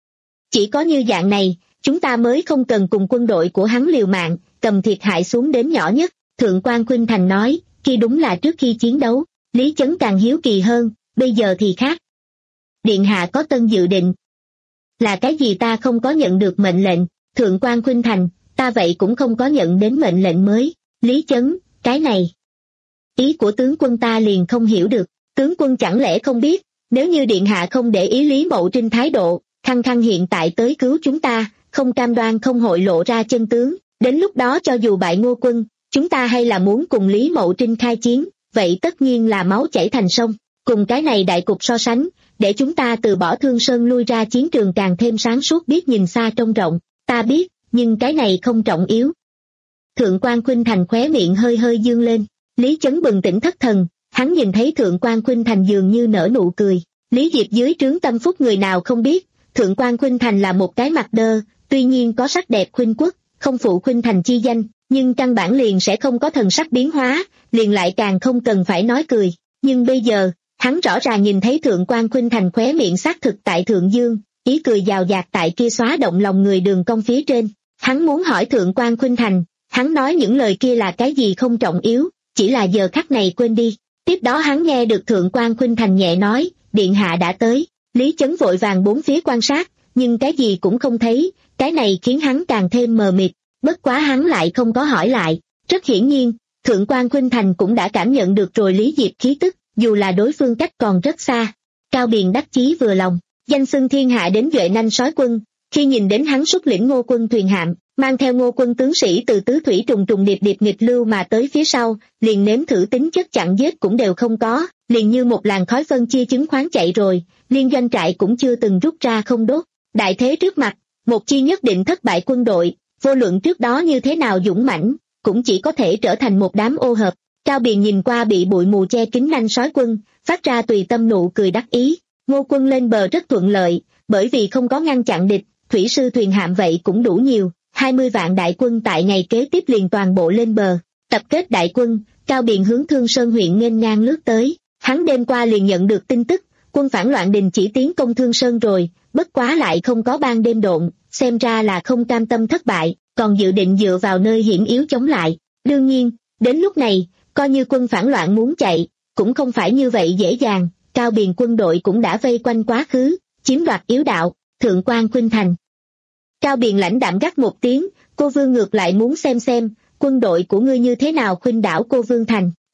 Chỉ có như dạng này, chúng ta mới không cần cùng quân đội của hắn liều mạng, cầm thiệt hại xuống đến nhỏ nhất. Thượng quan Khuynh Thành nói, khi đúng là trước khi chiến đấu. Lý Chấn càng hiếu kỳ hơn, bây giờ thì khác. Điện hạ có tân dự định. Là cái gì? Ta không có nhận được mệnh lệnh. Thượng quan Khuynh Thành, ta vậy cũng không có nhận đến mệnh lệnh mới. Lý Chấn, cái này. Ý của tướng quân ta liền không hiểu được. Tướng quân chẳng lẽ không biết, nếu như điện hạ không để ý Lý Mậu Trinh thái độ, khăng khăng hiện tại tới cứu chúng ta, không cam đoan không hội lộ ra chân tướng, đến lúc đó cho dù bại Ngô quân, chúng ta hay là muốn cùng Lý Mậu Trinh khai chiến, vậy tất nhiên là máu chảy thành sông. Cùng cái này đại cục so sánh, để chúng ta từ bỏ Thương Sơn lui ra chiến trường càng thêm sáng suốt, biết nhìn xa trông rộng. Ta biết, nhưng cái này không trọng yếu. Thượng quan Khuynh Thành khóe miệng hơi hơi dương lên. Lý Chấn bừng tỉnh thất thần, hắn nhìn thấy Thượng quan Khuynh Thành dường như nở nụ cười. Lý Diệp dưới trướng Tâm Phúc người nào không biết, Thượng quan Khuynh Thành là một cái mặt đơ, tuy nhiên có sắc đẹp khuynh quốc, không phụ Khuynh Thành chi danh, nhưng căn bản liền sẽ không có thần sắc biến hóa, liền lại càng không cần phải nói cười. Nhưng bây giờ, hắn rõ ràng nhìn thấy Thượng quan Khuynh Thành khóe miệng xác thực tại thượng dương, ý cười giàu dạt tại kia xóa động lòng người đường cong phía trên. Hắn muốn hỏi Thượng quan Khuynh Thành, hắn nói những lời kia là cái gì không trọng yếu, chỉ là giờ khắc này quên đi. Tiếp đó hắn nghe được Thượng quan Khuynh Thành nhẹ nói, điện hạ đã tới. Lý Chấn vội vàng bốn phía quan sát, nhưng cái gì cũng không thấy, cái này khiến hắn càng thêm mờ mịt, bất quá hắn lại không có hỏi lại. Rất hiển nhiên, Thượng quan Khuynh Thành cũng đã cảm nhận được rồi Lý Diệp khí tức, dù là đối phương cách còn rất xa. Cao Biền đắc chí vừa lòng, danh xưng thiên hạ đến duệ nanh sói quân, khi nhìn đến hắn xuất lĩnh Ngô quân thuyền hạm, mang theo Ngô quân tướng sĩ từ tứ thủy trùng trùng điệp điệp nghịch lưu mà tới phía sau, liền nếm thử tính chất chặn giết cũng đều không có, liền như một làn khói phân chia chứng khoán chạy rồi, liên doanh trại cũng chưa từng rút ra không đốt. Đại thế trước mặt, một chi nhất định thất bại quân đội, vô luận trước đó như thế nào dũng mãnh, cũng chỉ có thể trở thành một đám ô hợp. Cao Biền nhìn qua bị bụi mù che kín nanh sói quân, phát ra tùy tâm nụ cười đắc ý. Ngô quân lên bờ rất thuận lợi, bởi vì không có ngăn chặn địch, thủy sư thuyền hạm vậy cũng đủ nhiều, hai mươi vạn đại quân tại ngày kế tiếp liền toàn bộ lên bờ. Tập kết đại quân, Cao Biền hướng Thương Sơn huyện nghênh ngang lướt tới. Hắn đêm qua liền nhận được tin tức, quân phản loạn đình chỉ tiến công Thương Sơn rồi, bất quá lại không có ban đêm độn, xem ra là không cam tâm thất bại, còn dự định dựa vào nơi hiểm yếu chống lại. Đương nhiên, đến lúc này, coi như quân phản loạn muốn chạy, cũng không phải như vậy dễ dàng. Cao Biền quân đội cũng đã vây quanh quá khứ, chiếm đoạt yếu đạo. Thượng quan Khuynh Thành. Cao Biền lãnh đạm gắt một tiếng, cô Vương ngược lại muốn xem xem, quân đội của ngươi như thế nào khuynh đảo cô Vương thành.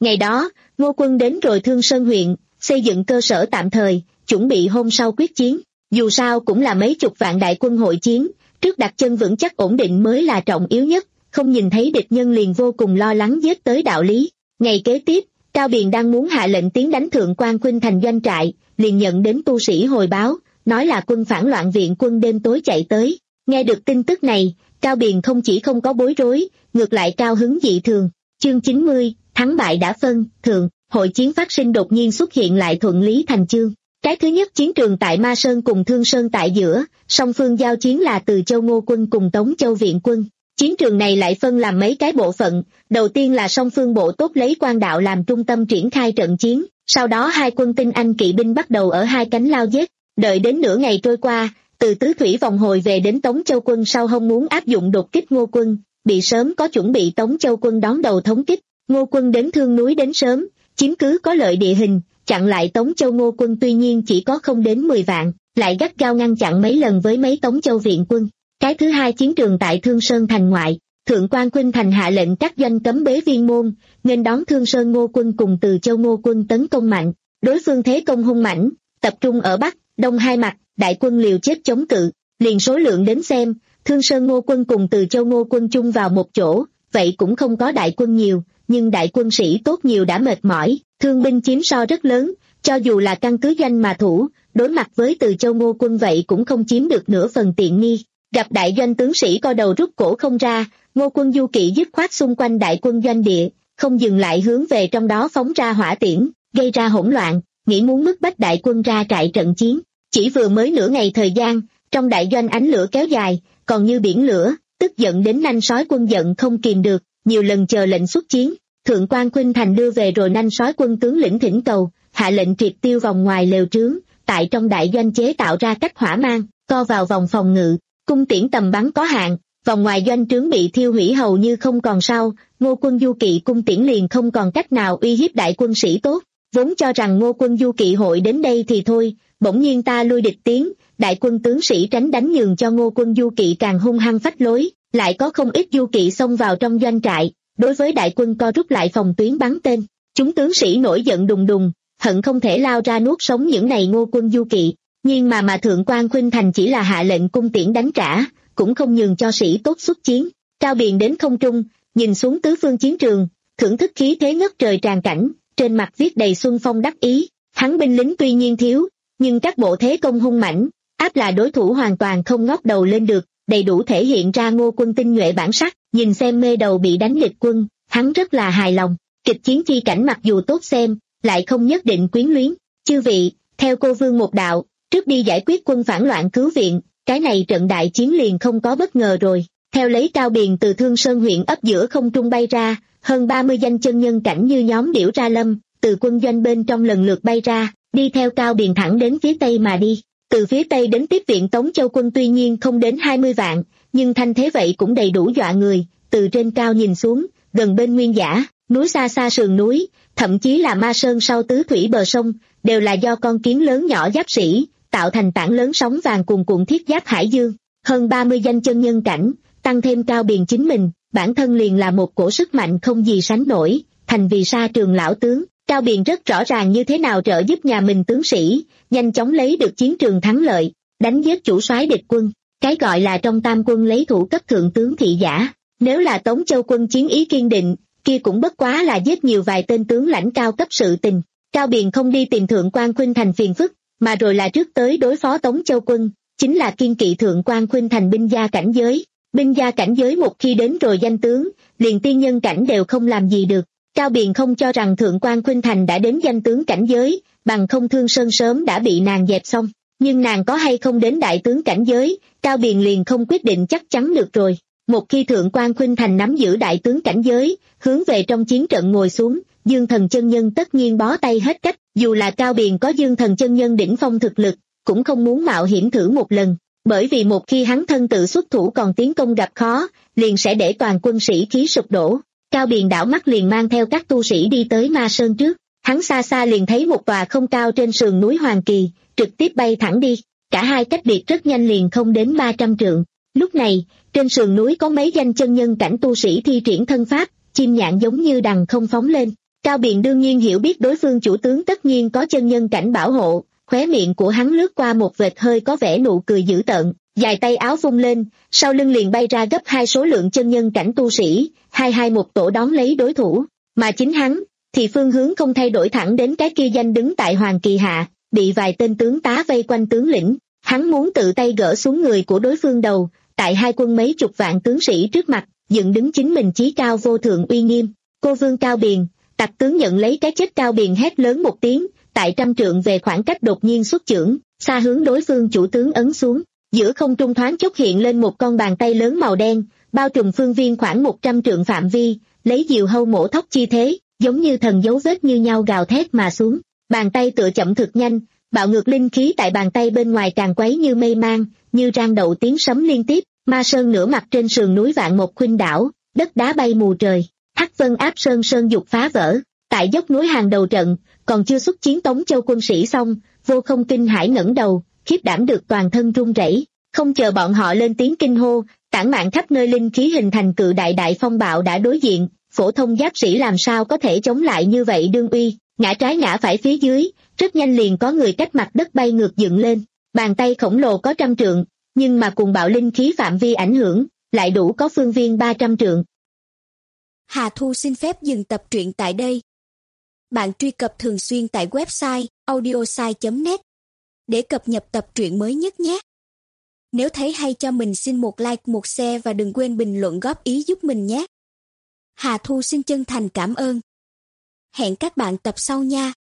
Ngày đó, Ngô Quân đến rồi Thương Sơn huyện, xây dựng cơ sở tạm thời, chuẩn bị hôm sau quyết chiến. Dù sao cũng là mấy chục vạn đại quân hội chiến, trước đặt chân vững chắc ổn định mới là trọng yếu nhất, không nhìn thấy địch nhân liền vô cùng lo lắng giết tới đạo lý. Ngày kế tiếp, Cao Biền đang muốn hạ lệnh tiến đánh Thượng Quan Khuynh Thành doanh trại, liền nhận đến tu sĩ hồi báo, nói là quân phản loạn viện quân đêm tối chạy tới. Nghe được tin tức này, Cao Biền không chỉ không có bối rối, ngược lại cao hứng dị thường. Chương chín mươi, thắng bại đã phân, thượng, hội chiến phát sinh đột nhiên xuất hiện lại thuận lý thành chương. Cái thứ nhất chiến trường tại Ma Sơn cùng Thương Sơn tại giữa, song phương giao chiến là Từ Châu Ngô quân cùng Tống Châu viện quân. Chiến trường này lại phân làm mấy cái bộ phận, đầu tiên là song phương bộ tốt lấy Quan Đạo làm trung tâm triển khai trận chiến, sau đó hai quân tinh anh kỵ binh bắt đầu ở hai cánh lao giết, đợi đến nửa ngày trôi qua, từ tứ thủy vòng hồi về đến Tống Châu quân sau hông muốn áp dụng đột kích Ngô quân, bị sớm có chuẩn bị Tống Châu quân đón đầu thống kích. Ngô quân đến Thương núi đến sớm, chiếm cứ có lợi địa hình, chặn lại Tống Châu Ngô quân tuy nhiên chỉ có không đến mười vạn, lại gắt gao ngăn chặn mấy lần với mấy Tống Châu viện quân. Cái thứ hai chiến trường tại Thương Sơn thành ngoại, Thượng Quan Khuynh Thành hạ lệnh các doanh cấm bế viên môn, nghênh đón Thương Sơn Ngô quân cùng Từ Châu Ngô quân tấn công mạnh. Đối phương thế công hung mãnh, tập trung ở Bắc, Đông hai mặt, đại quân liều chết chống cự, liền số lượng đến xem, Thương Sơn Ngô quân cùng Từ Châu Ngô quân chung vào một chỗ, vậy cũng không có đại quân nhiều, nhưng đại quân sĩ tốt nhiều đã mệt mỏi, thương binh chiếm so rất lớn, cho dù là căn cứ doanh mà thủ, đối mặt với Từ Châu Ngô quân vậy cũng không chiếm được nửa phần tiện nghi. Gặp đại doanh tướng sĩ co đầu rút cổ không ra, Ngô quân du kỵ dứt khoát xung quanh đại quân doanh địa, không dừng lại hướng về trong đó phóng ra hỏa tiễn, gây ra hỗn loạn, nghĩ muốn bức bách đại quân ra trại trận chiến. Chỉ vừa mới nửa ngày thời gian, trong đại doanh ánh lửa kéo dài, còn như biển lửa, tức giận đến nanh sói quân giận không kìm được, nhiều lần chờ lệnh xuất chiến. Thượng Quan Khuynh Thành đưa về rồi nanh sói quân tướng lĩnh thỉnh cầu, hạ lệnh triệt tiêu vòng ngoài lều trướng, tại trong đại doanh chế tạo ra cách hỏa mang, co vào vòng phòng ngự, cung tiễn tầm bắn có hạn, vòng ngoài doanh trướng bị thiêu hủy hầu như không còn sau, Ngô quân du kỵ cung tiễn liền không còn cách nào uy hiếp đại quân sĩ tốt. Vốn cho rằng Ngô quân du kỵ hội đến đây thì thôi, bỗng nhiên ta lui địch tiến, đại quân tướng sĩ tránh đánh nhường cho Ngô quân du kỵ càng hung hăng phách lối, lại có không ít du kỵ xông vào trong doanh trại, đối với đại quân co rút lại phòng tuyến bắn tên. Chúng tướng sĩ nổi giận đùng đùng, hận không thể lao ra nuốt sống những này Ngô quân du kỵ, nhưng mà mà Thượng Quan Khuynh Thành chỉ là hạ lệnh cung tiễn đánh trả, cũng không nhường cho sĩ tốt xuất chiến. Cao Biền đến không trung, nhìn xuống tứ phương chiến trường, thưởng thức khí thế ngất trời tràn cảnh, trên mặt viết đầy xuân phong đắc ý. Hắn binh lính tuy nhiên thiếu, nhưng các bộ thế công hung mãnh, áp là đối thủ hoàn toàn không ngóc đầu lên được, đầy đủ thể hiện ra Ngô quân tinh nhuệ bản sắc. Nhìn xem mê đầu bị đánh địch quân, hắn rất là hài lòng. Kịch chiến chi cảnh mặc dù tốt xem, lại không nhất định quyến luyến. Chư vị, theo cô vương một đạo, trước đi giải quyết quân phản loạn cứu viện, cái này trận đại chiến liền không có bất ngờ rồi. Theo lấy Cao Biền từ Thương Sơn huyện ấp giữa không trung bay ra, hơn ba mươi danh chân nhân cảnh như nhóm điểu ra lâm, từ quân doanh bên trong lần lượt bay ra, đi theo Cao Biền thẳng đến phía tây mà đi. Từ phía tây đến tiếp viện Tống Châu quân tuy nhiên không đến hai mươi vạn, nhưng thanh thế vậy cũng đầy đủ dọa người. Từ trên cao nhìn xuống, gần bên Nguyên Giả, núi xa xa sườn núi, thậm chí là Ma Sơn sau tứ thủy bờ sông, đều là do con kiến lớn nhỏ giáp sĩ, tạo thành tảng lớn sóng vàng cuồn cuộn thiết giáp hải dương. Hơn ba mươi danh chân nhân cảnh, tăng thêm Cao Biền chính mình, bản thân liền là một cổ sức mạnh không gì sánh nổi. Thành vì sa trường lão tướng, Cao Biền rất rõ ràng như thế nào trợ giúp nhà mình tướng sĩ, nhanh chóng lấy được chiến trường thắng lợi, đánh giết chủ soái địch quân. Cái gọi là trong tam quân lấy thủ cấp thượng tướng thị giả. Nếu là Tống Châu quân chiến ý kiên định, kia cũng bất quá là giết nhiều vài tên tướng lãnh cao cấp sự tình. Cao Biền không đi tìm Thượng Quan Khuynh Thành phiền phức, mà rồi là trước tới đối phó Tống Châu quân, chính là kiên kỵ Thượng Quan Khuynh Thành binh gia cảnh giới. Binh gia cảnh giới một khi đến rồi danh tướng, liền tiên nhân cảnh đều không làm gì được. Cao Biền không cho rằng Thượng Quan Khuynh Thành đã đến danh tướng cảnh giới, bằng không Thương Sơn sớm đã bị nàng dẹp xong. Nhưng nàng có hay không đến đại tướng cảnh giới, Cao Biền liền không quyết định chắc chắn được rồi. Một khi Thượng Quan Khuynh Thành nắm giữ đại tướng cảnh giới, hướng về trong chiến trận ngồi xuống, Dương Thần chân nhân tất nhiên bó tay hết cách. Dù là Cao Biền có Dương Thần chân nhân đỉnh phong thực lực, cũng không muốn mạo hiểm thử một lần, bởi vì một khi hắn thân tự xuất thủ còn tiến công gặp khó, liền sẽ để toàn quân sĩ khí sụp đổ. Cao Biền đảo mắt liền mang theo các tu sĩ đi tới Ma Sơn trước, hắn xa xa liền thấy một tòa không cao trên sườn núi Hoàng Kỳ, trực tiếp bay thẳng đi, cả hai cách biệt rất nhanh liền không đến ba trăm trượng. Lúc này, trên sườn núi có mấy danh chân nhân cảnh tu sĩ thi triển thân pháp, chim nhạn giống như đằng không phóng lên, Cao Biền đương nhiên hiểu biết đối phương chủ tướng tất nhiên có chân nhân cảnh bảo hộ, khóe miệng của hắn lướt qua một vệt hơi có vẻ nụ cười dữ tợn, dài tay áo vung lên, sau lưng liền bay ra gấp hai số lượng chân nhân cảnh tu sĩ, hai hai một tổ đón lấy đối thủ, mà chính hắn thì phương hướng không thay đổi thẳng đến cái kia danh đứng tại Hoàng Kỳ hạ, bị vài tên tướng tá vây quanh tướng lĩnh, hắn muốn tự tay gỡ xuống người của đối phương đầu, tại hai quân mấy chục vạn tướng sĩ trước mặt, dựng đứng chính mình chí cao vô thượng uy nghiêm. Cô vương Cao Biền, tặc tướng nhận lấy cái chết. Cao Biền hét lớn một tiếng, tại trăm trượng về khoảng cách đột nhiên xuất chưởng, xa hướng đối phương chủ tướng ấn xuống, giữa không trung thoáng chốc hiện lên một con bàn tay lớn màu đen, bao trùm phương viên khoảng một trăm trượng phạm vi, lấy diều hâu mổ thóc chi thế, giống như thần dấu vết như nhau gào thét mà xuống. Bàn tay tựa chậm thực nhanh, bạo ngược linh khí tại bàn tay bên ngoài càng quấy như mây mang, như rang đậu tiếng sấm liên tiếp. Ma sơn nửa mặt trên sườn núi vạn một khuynh đảo, đất đá bay mù trời, hắc vân áp sơn sơn dục phá vỡ. Tại dốc núi hàng đầu trận, còn chưa xuất chiến Tống Châu quân sĩ xong, Vô Không kinh hãi ngẩng đầu, khiếp đảm được toàn thân run rẩy. Không chờ bọn họ lên tiếng kinh hô, tản mạn khắp nơi linh khí hình thành cự đại đại phong bạo đã đối diện, phổ thông giáp sĩ làm sao có thể chống lại như vậy đương uy, ngã trái ngã phải phía dưới, rất nhanh liền có người cách mặt đất bay ngược dựng lên. Bàn tay khổng lồ có trăm trượng, nhưng mà cùng bạo linh khí phạm vi ảnh hưởng, lại đủ có phương viên ba trăm trượng. Hà Thu xin phép dừng tập truyện tại đây. Bạn truy cập thường xuyên tại website audiosai chấm net để cập nhật tập truyện mới nhất nhé. Nếu thấy hay cho mình xin một like, một share và đừng quên bình luận góp ý giúp mình nhé. Hà Thu xin chân thành cảm ơn. Hẹn các bạn tập sau nha.